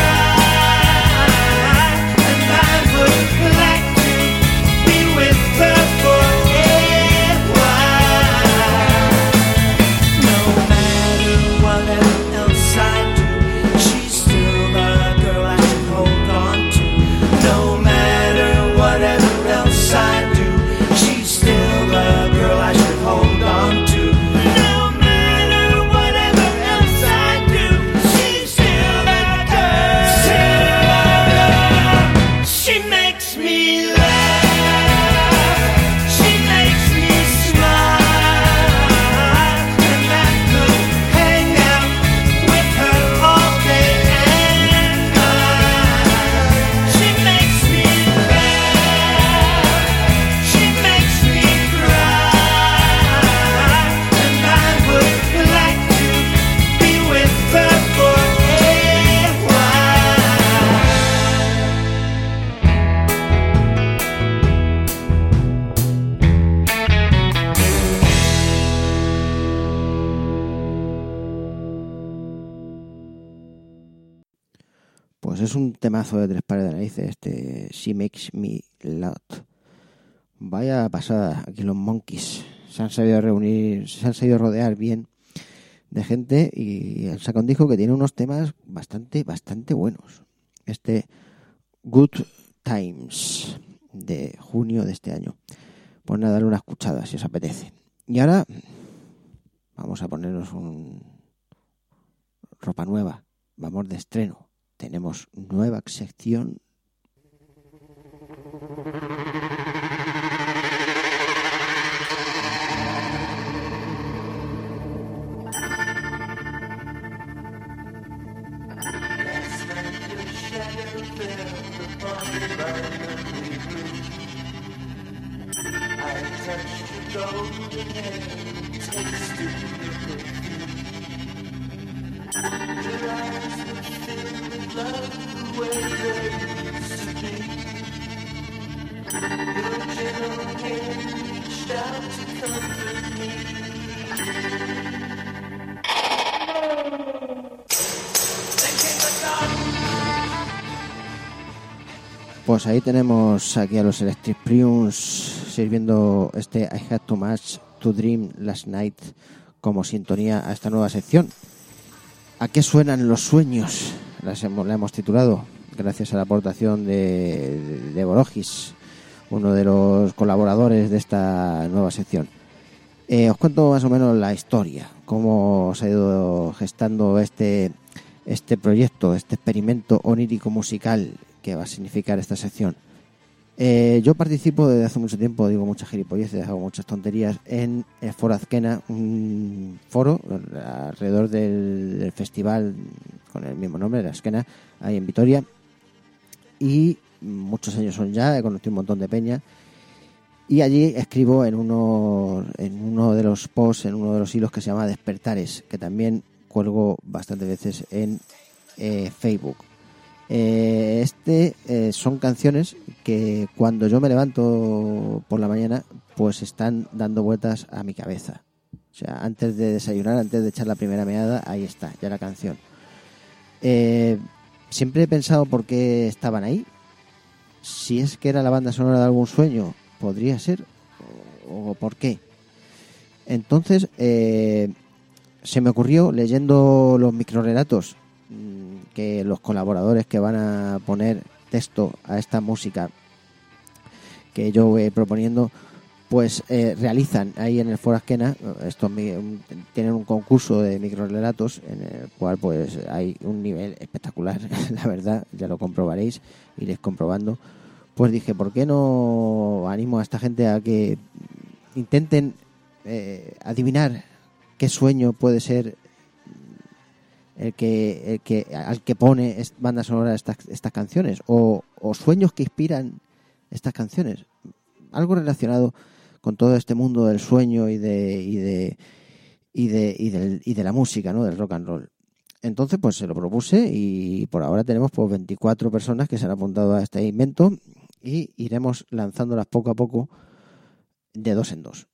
cry. And I would like to be with her for a while. No matter whatever else I do, she's still the girl I should hold on to. No matter whatever else I do, she's still the girl I should hold on to. No matter whatever else I do, she's still the girl. She makes me laugh. She makes me smile. And I could hang out with her all day and night. She makes me laugh. She makes me cry. And I would like to be with her for a while. Pues es un temazo de tres pares de narices, este She Makes Me Loud. Vaya pasada, aquí los Monkeys se han sabido reunir, se han sabido rodear bien de gente y han sacado un disco que tiene unos temas bastante buenos. Este Good Times de junio de este año. Pues nada, darle una escuchada si os apetece. Y ahora vamos a ponernos ropa nueva, vamos de estreno. Tenemos nueva sección. Pues ahí tenemos aquí a los Electric Prunes sirviendo este I Had Too Much to Dream Last Night como sintonía a esta nueva sección. ¿A qué suenan los sueños? La hemos titulado gracias a la aportación de Borogis, uno de los colaboradores de esta nueva sección. Os cuento más o menos la historia, cómo se ha ido gestando este proyecto, este experimento onírico musical que va a significar esta sección. Yo participo desde hace mucho tiempo, digo muchas gilipolleces, hago muchas tonterías en el Foro Azkena, un foro alrededor del festival con el mismo nombre, la Azkena, ahí en Vitoria. Y muchos años son ya, he conocido un montón de peña. Y allí escribo en uno de los posts, en uno de los hilos que se llama Despertares, que también cuelgo bastantes veces en Facebook. Son canciones que cuando yo me levanto por la mañana, pues están dando vueltas a mi cabeza. O sea, antes de desayunar, antes de echar la primera meada, ahí está, ya la canción. Siempre he pensado por qué estaban ahí. Si es que era la banda sonora de algún sueño, podría ser, o por qué. Entonces, se me ocurrió, leyendo los microrelatos, que los colaboradores que van a poner texto a esta música que yo voy proponiendo, pues realizan ahí en el Foro Azkena. Tienen un concurso de microrelatos en el cual pues hay un nivel espectacular, la verdad, ya lo comprobaréis, iréis comprobando. Pues dije, ¿por qué no animo a esta gente a que intenten adivinar qué sueño puede ser al que pone banda sonora estas canciones, o sueños que inspiran estas canciones? Algo relacionado con todo este mundo del sueño y de la música, ¿no? Del rock and roll. Entonces, pues se lo propuse y por ahora tenemos pues 24 personas que se han apuntado a este invento y iremos lanzándolas poco a poco de dos en dos.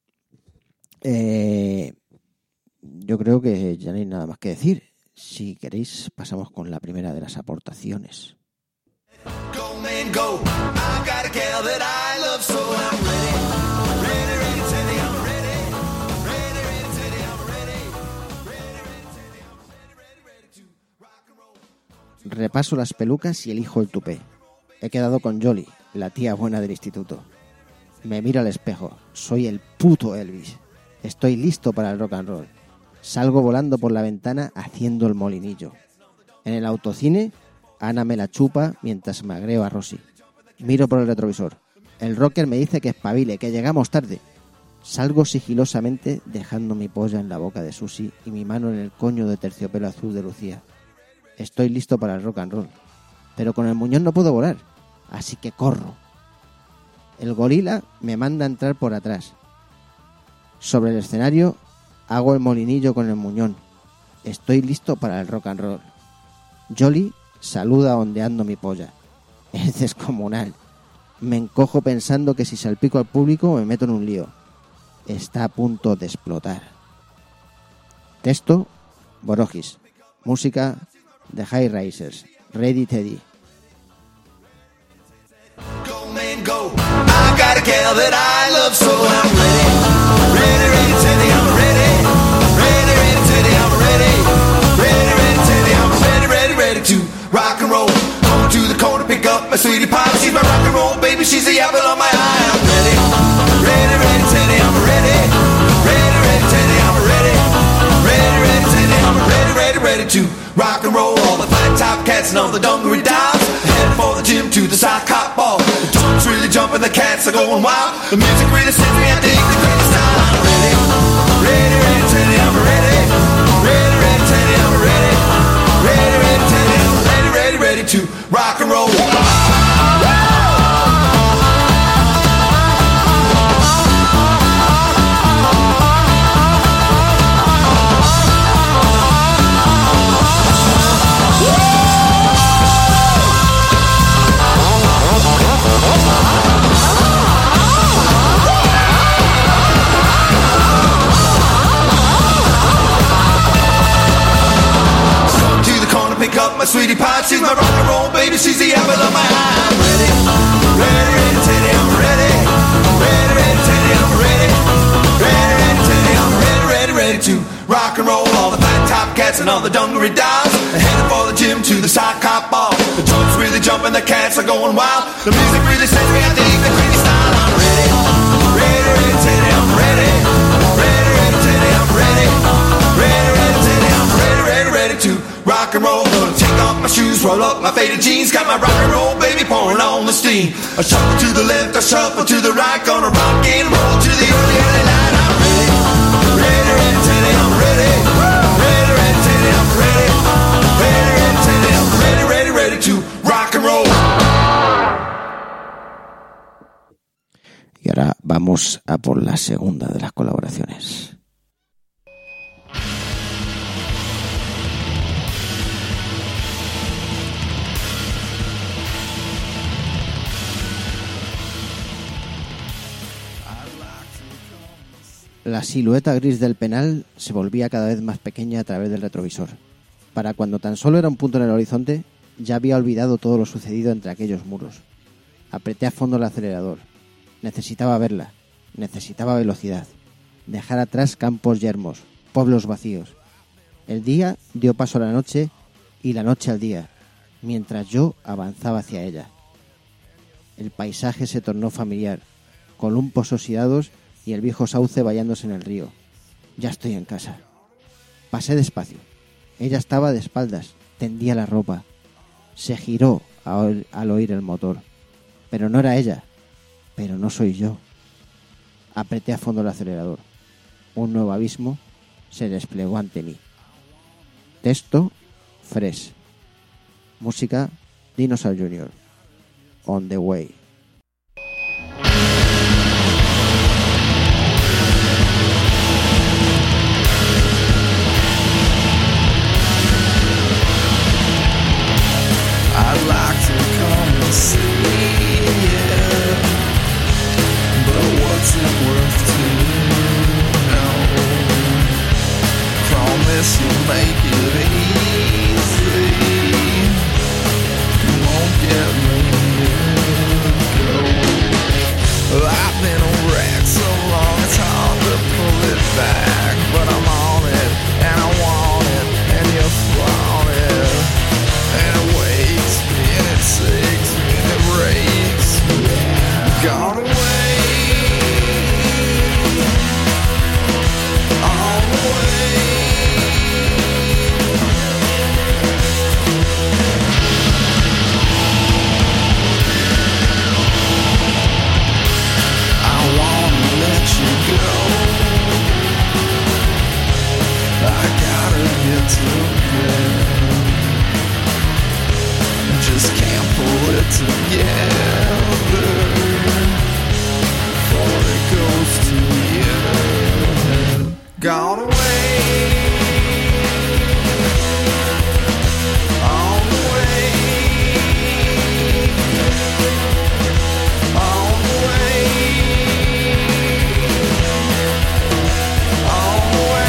Yo creo que ya no hay nada más que decir. Si queréis, pasamos con la primera de las aportaciones. Go, man, go. I got a gal that I love, so I'm ready. Ready, ready, steady, I'm ready. Ready, ready, steady, I'm ready. Ready, ready, steady, I'm ready, ready to rock and roll. Repaso las pelucas y elijo el tupé. He quedado con Jolly, la tía buena del instituto. Me miro al espejo. Soy el puto Elvis. Estoy listo para el rock and roll. Salgo volando por la ventana haciendo el molinillo. En el autocine, Ana me la chupa mientras me agreo a Rosy. Miro por el retrovisor. El rocker me dice que espabile, que llegamos tarde. Salgo sigilosamente dejando mi polla en la boca de Susi y mi mano en el coño de terciopelo azul de Lucía. Estoy listo para el rock and roll. Pero con el muñón no puedo volar, así que corro. El gorila me manda a entrar por atrás. Sobre el escenario hago el molinillo con el muñón. Estoy listo para el rock and roll. Jolly saluda ondeando mi polla. Es descomunal. Me encojo pensando que si salpico al público me meto en un lío. Está a punto de explotar. Texto, Borojis. Música, The High Risers. Ready Teddy. Go, man, go. I got a gal that I love, so I'm ready. Ready, ready, steady, I'm ready. Ready, ready, steady, I'm ready. Ready, ready, steady, I'm ready, ready, ready to rock and roll. Come to the corner, pick up my sweetie pie. She's my rock and roll baby, she's the apple on my eye. I'm ready. Ready, ready, steady, I'm ready. Ready, ready, steady, I'm ready. Ready, ready, steady, I'm ready, ready, ready to rock and roll. All the flat top cats and all the dungaree dolls heading for the gym to the sock hop ball. The joints really jumping, the cats are going wild. The music really sets me, I dig the greatest style. I'm ready. Ready, ready, steady, I'm ready. Ready, ready, steady, I'm ready. Ready, ready, steady, I'm ready, ready, ready to rock and roll. Pick up my sweetie pie, she's my rock and roll baby, she's the apple of my eye. I'm ready, ready, ready, steady, I'm ready. Ready, ready, steady, I'm ready. Ready, ready, steady, I'm ready, ready, ready to rock and roll. All the flat top cats and all the dungaree dolls headed for the gym to the sock hop ball. The joints really jumping, the cats are going wild. The music really sets me, I dig the crazy style. I'm ready, ready, ready, steady, I'm ready. Ready, ready, steady, I'm ready. Ready, ready, steady, I'm ready, ready, ready to rock and roll. Gonna take off my shoes, roll up my faded jeans. Got my rock and roll baby pouring on the steam. me. I shuffle to the left, I shuffle to the right, gonna rock and roll to the early, early light. I'm ready, ready and steady, I'm ready, ready and steady, I'm ready, ready and steady, I'm ready, ready, ready to rock and roll. Y ahora vamos a por la segunda de las colaboraciones. La silueta gris del penal se volvía cada vez más pequeña a través del retrovisor. Para cuando tan solo era un punto en el horizonte, ya había olvidado todo lo sucedido entre aquellos muros. Apreté a fondo el acelerador. Necesitaba verla. Necesitaba velocidad. Dejar atrás campos yermos, pueblos vacíos. El día dio paso a la noche y la noche al día, mientras yo avanzaba hacia ella. El paisaje se tornó familiar, columpos oxidados y el viejo sauce bañándose en el río. Ya estoy en casa. Pasé despacio. Ella estaba de espaldas, tendía la ropa. Se giró al oír el motor. Pero no era ella. Pero no soy yo. Apreté a fondo el acelerador. Un nuevo abismo se desplegó ante mí. Texto: Fresh. Música: Dinosaur Jr. On the Way. I'd like to come and see it, but what's it worth to know? Promise you'll make it easy, you won't get me to go. I've been a wreck so long it's hard to pull it back, but I'm on it and I want it and you flaunt it. And it wakes me and it shakes me and it breaks me. Gone away, on the way. I wanna let you go. I gotta get to bed. Just can't pull it together before it goes to your head. Gone away, on the way, on the way, on the way.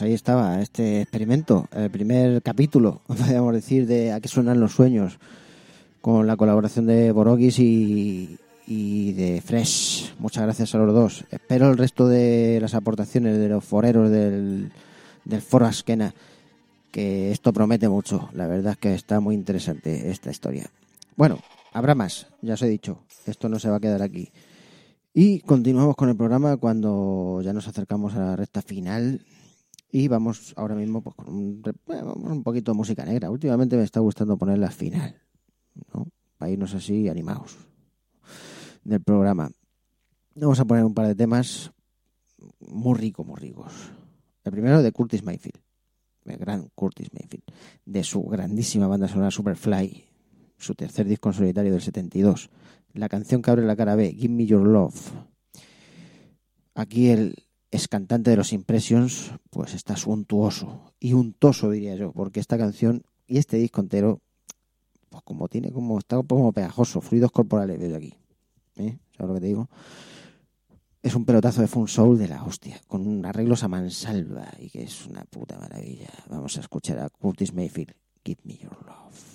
pues ahí estaba este experimento, el primer capítulo, podríamos decir, de A qué suenan los sueños, con la colaboración de Borogis y de Fresh. Muchas gracias a los dos. Espero el resto de las aportaciones de los foreros del Foro Asquena, que esto promete mucho. La verdad es que está muy interesante esta historia. Bueno, habrá más, ya os he dicho, esto no se va a quedar aquí. Y continuamos con el programa cuando ya nos acercamos a la recta final. Y vamos ahora mismo pues, con un poquito de música negra. Últimamente me está gustando ponerla al final, ¿no? Para irnos así animados del programa. Vamos a poner un par de temas muy ricos. El primero de Curtis Mayfield, el gran Curtis Mayfield, de su grandísima banda sonora Superfly, su tercer disco en solitario del 72. La canción que abre la cara B, Give Me Your Love. Aquí el ex cantante de los Impressions pues está suntuoso y untoso, diría yo, porque esta canción y este disco entero pues está como pegajoso, fluidos corporales desde aquí, ¿sabes lo que te digo? Es un pelotazo de funk soul de la hostia, con arreglos a mansalva y que es una puta maravilla. Vamos a escuchar a Curtis Mayfield, Give Me Your Love.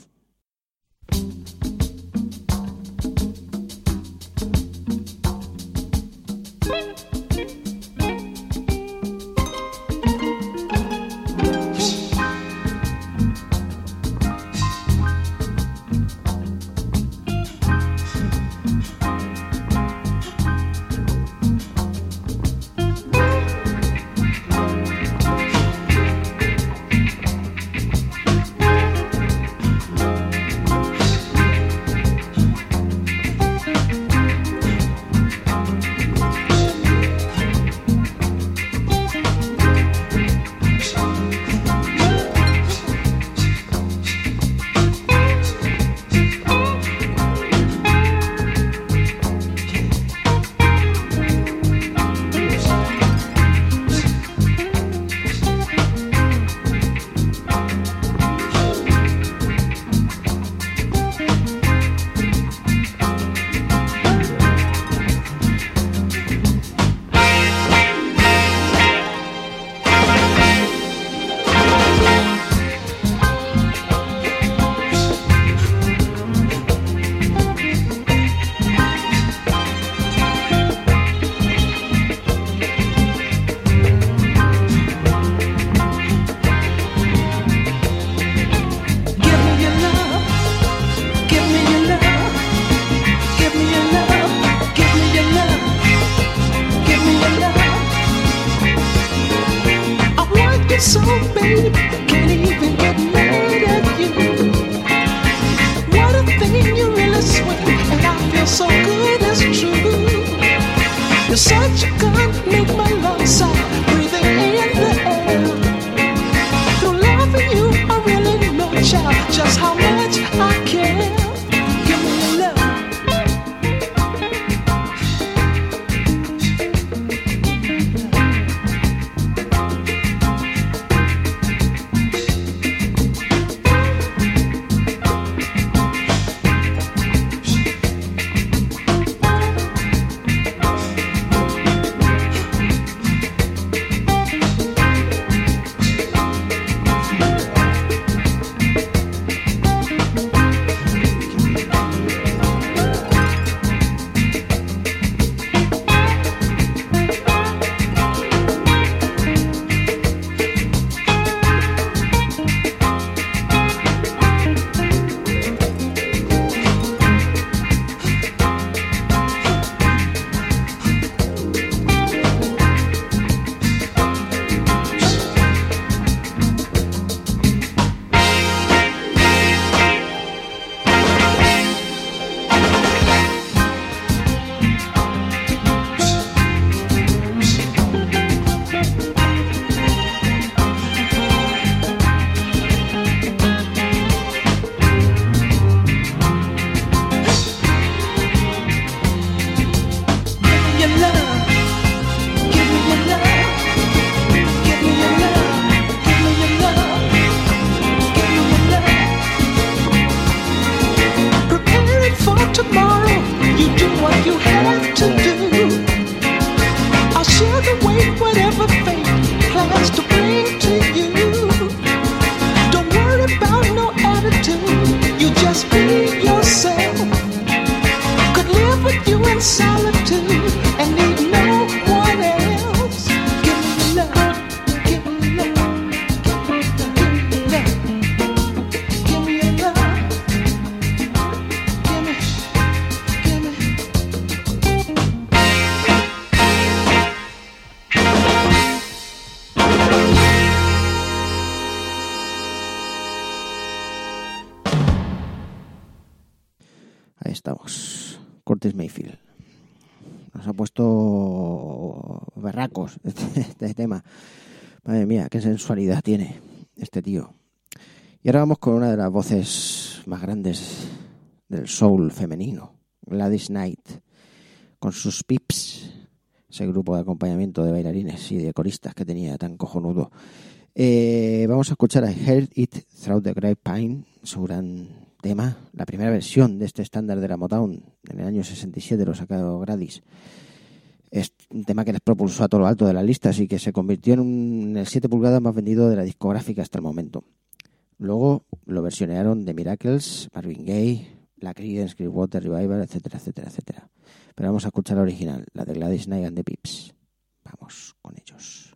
estamos. Curtis Mayfield. Nos ha puesto berracos este tema. Madre mía, qué sensualidad tiene este tío. Y ahora vamos con una de las voces más grandes del soul femenino, Gladys Knight, con sus Pips, ese grupo de acompañamiento de bailarines y de coristas que tenía tan cojonudo. Vamos a escuchar I Heard It Through the Grapevine, su gran tema, la primera versión de este estándar de la Motown. En el año 67 lo sacó Gladys. Es un tema que les propulsó a todo lo alto de las listas y que se convirtió en el 7 pulgadas más vendido de la discográfica hasta el momento. Luego lo versionearon The Miracles, Marvin Gaye, la Creedence Clearwater Revival, etcétera, etcétera, etcétera. Pero vamos a escuchar la original, la de Gladys Knight and the Pips. Vamos con ellos.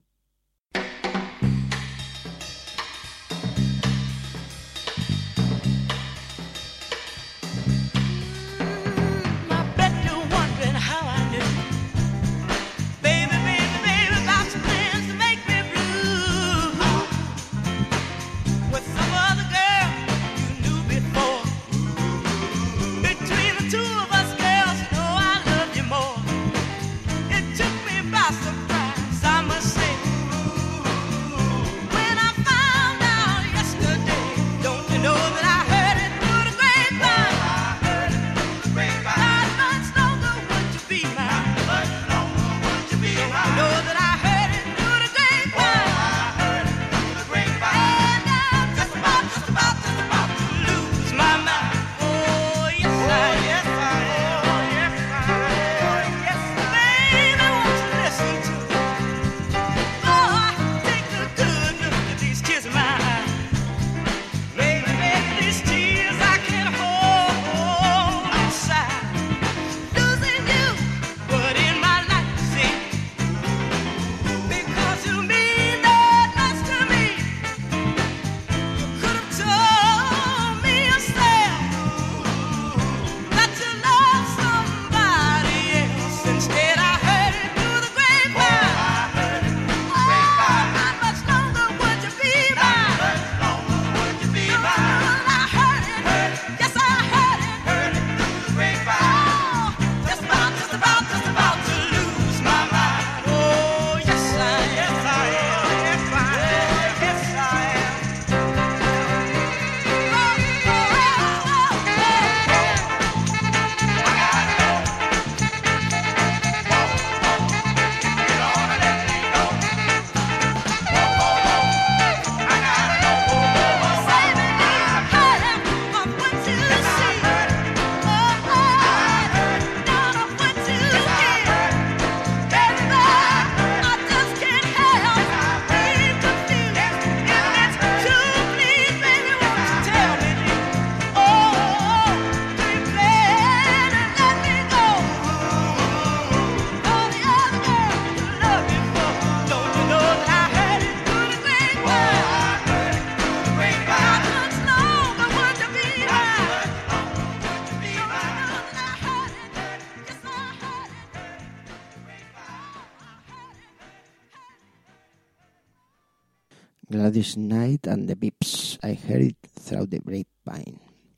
Gladys Knight and the Pips, I Heard It Through the Grapevine.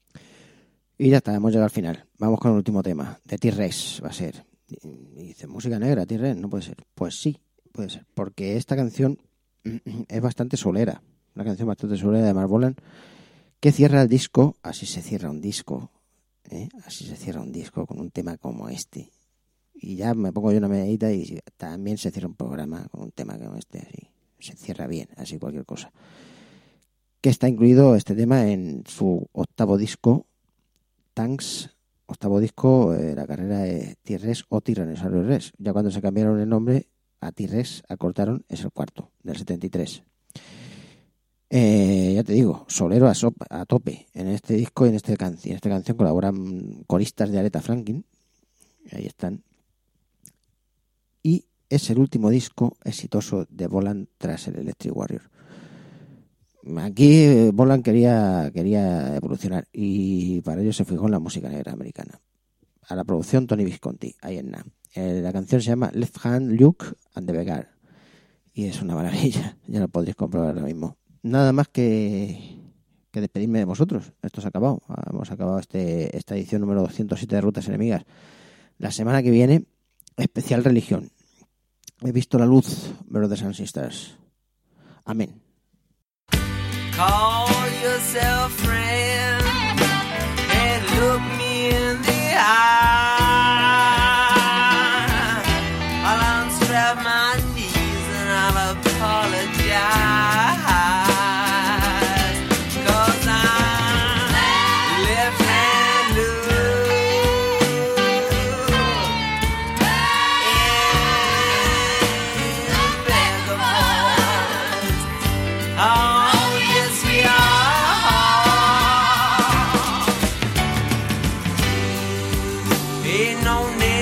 Y ya está, hemos llegado al final. Vamos con el último tema, de T-Rex va a ser. Y dice, música negra, T-Rex, no puede ser. Pues sí, puede ser, porque esta canción es bastante solera. Una canción bastante solera de Mark Bolan, que cierra el disco, así se cierra un disco, así se cierra un disco con un tema como este. Y ya me pongo yo una medallita y también se cierra un programa con un tema como este, así. Se cierra bien, así cualquier cosa. Que está incluido este tema en su octavo disco, Tanks, octavo disco, la carrera de T-Rex o Tyrannosaurus Rex. Ya cuando se cambiaron el nombre a T-Rex, acortaron, es el cuarto, del 73. Ya te digo, solero a tope. En este disco y en esta canción colaboran coristas de Aretha Franklin. Ahí están. Y es el último disco exitoso de Bolan tras el Electric Warrior. Aquí Bolan quería evolucionar y para ello se fijó en la música negra americana. A la producción Tony Visconti, ahí en nada. La canción se llama Left Hand Luke and the Beggar y es una maravilla, ya lo podréis comprobar ahora mismo. Nada más que que despedirme de vosotros. Esto se ha acabado. Hemos acabado esta edición número 207 de Rutas Enemigas. La semana que viene, especial religión. He visto la luz, brothers and sisters. Amén. Call yourself friend and look me in the eye. I'll unstrap my knees and I'll apologize. 'Cause I'm left-hand loose in a bag of boys. Oh, yes, we are. Ain't no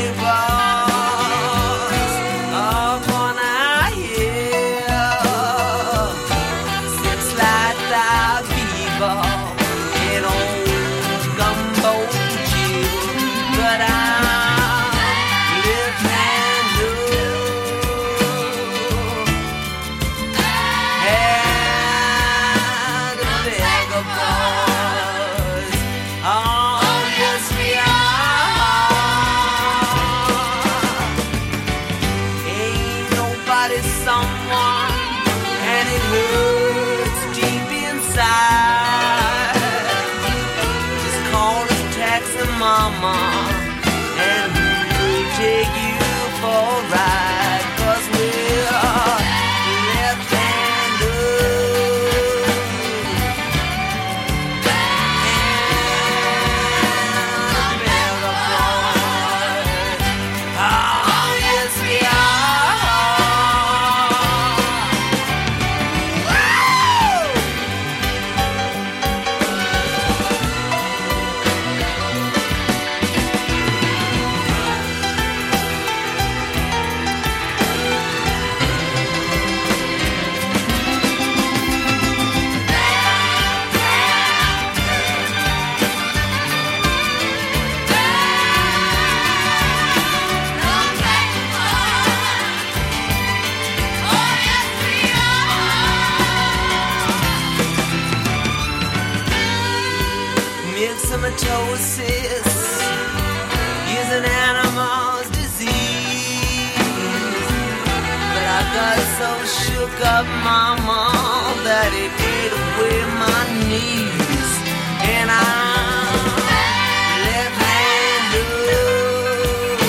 neighbors up on our hill. Slips like our people in old gumbo chill. But I'm left-hand loose and a bag of boys. Oh, yes, we are. Ain't nobody someone, and it hurts deep inside. Just call us taxi mama, and we'll take you for a ride. 'Cause we're left-hand loose and a bag of boys. Oh, yes, we myxomatosis is an animal's disease. But I got so shook up, mama, that it ate away my knees. And I'm left-hand loose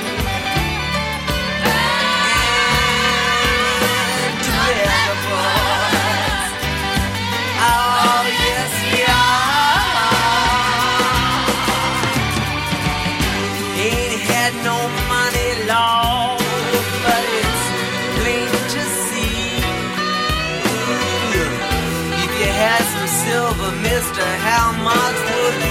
and tobacco boys. Oh, yes, we ain't had no money long, but it's plain to see. If you had some silver, mister, how much would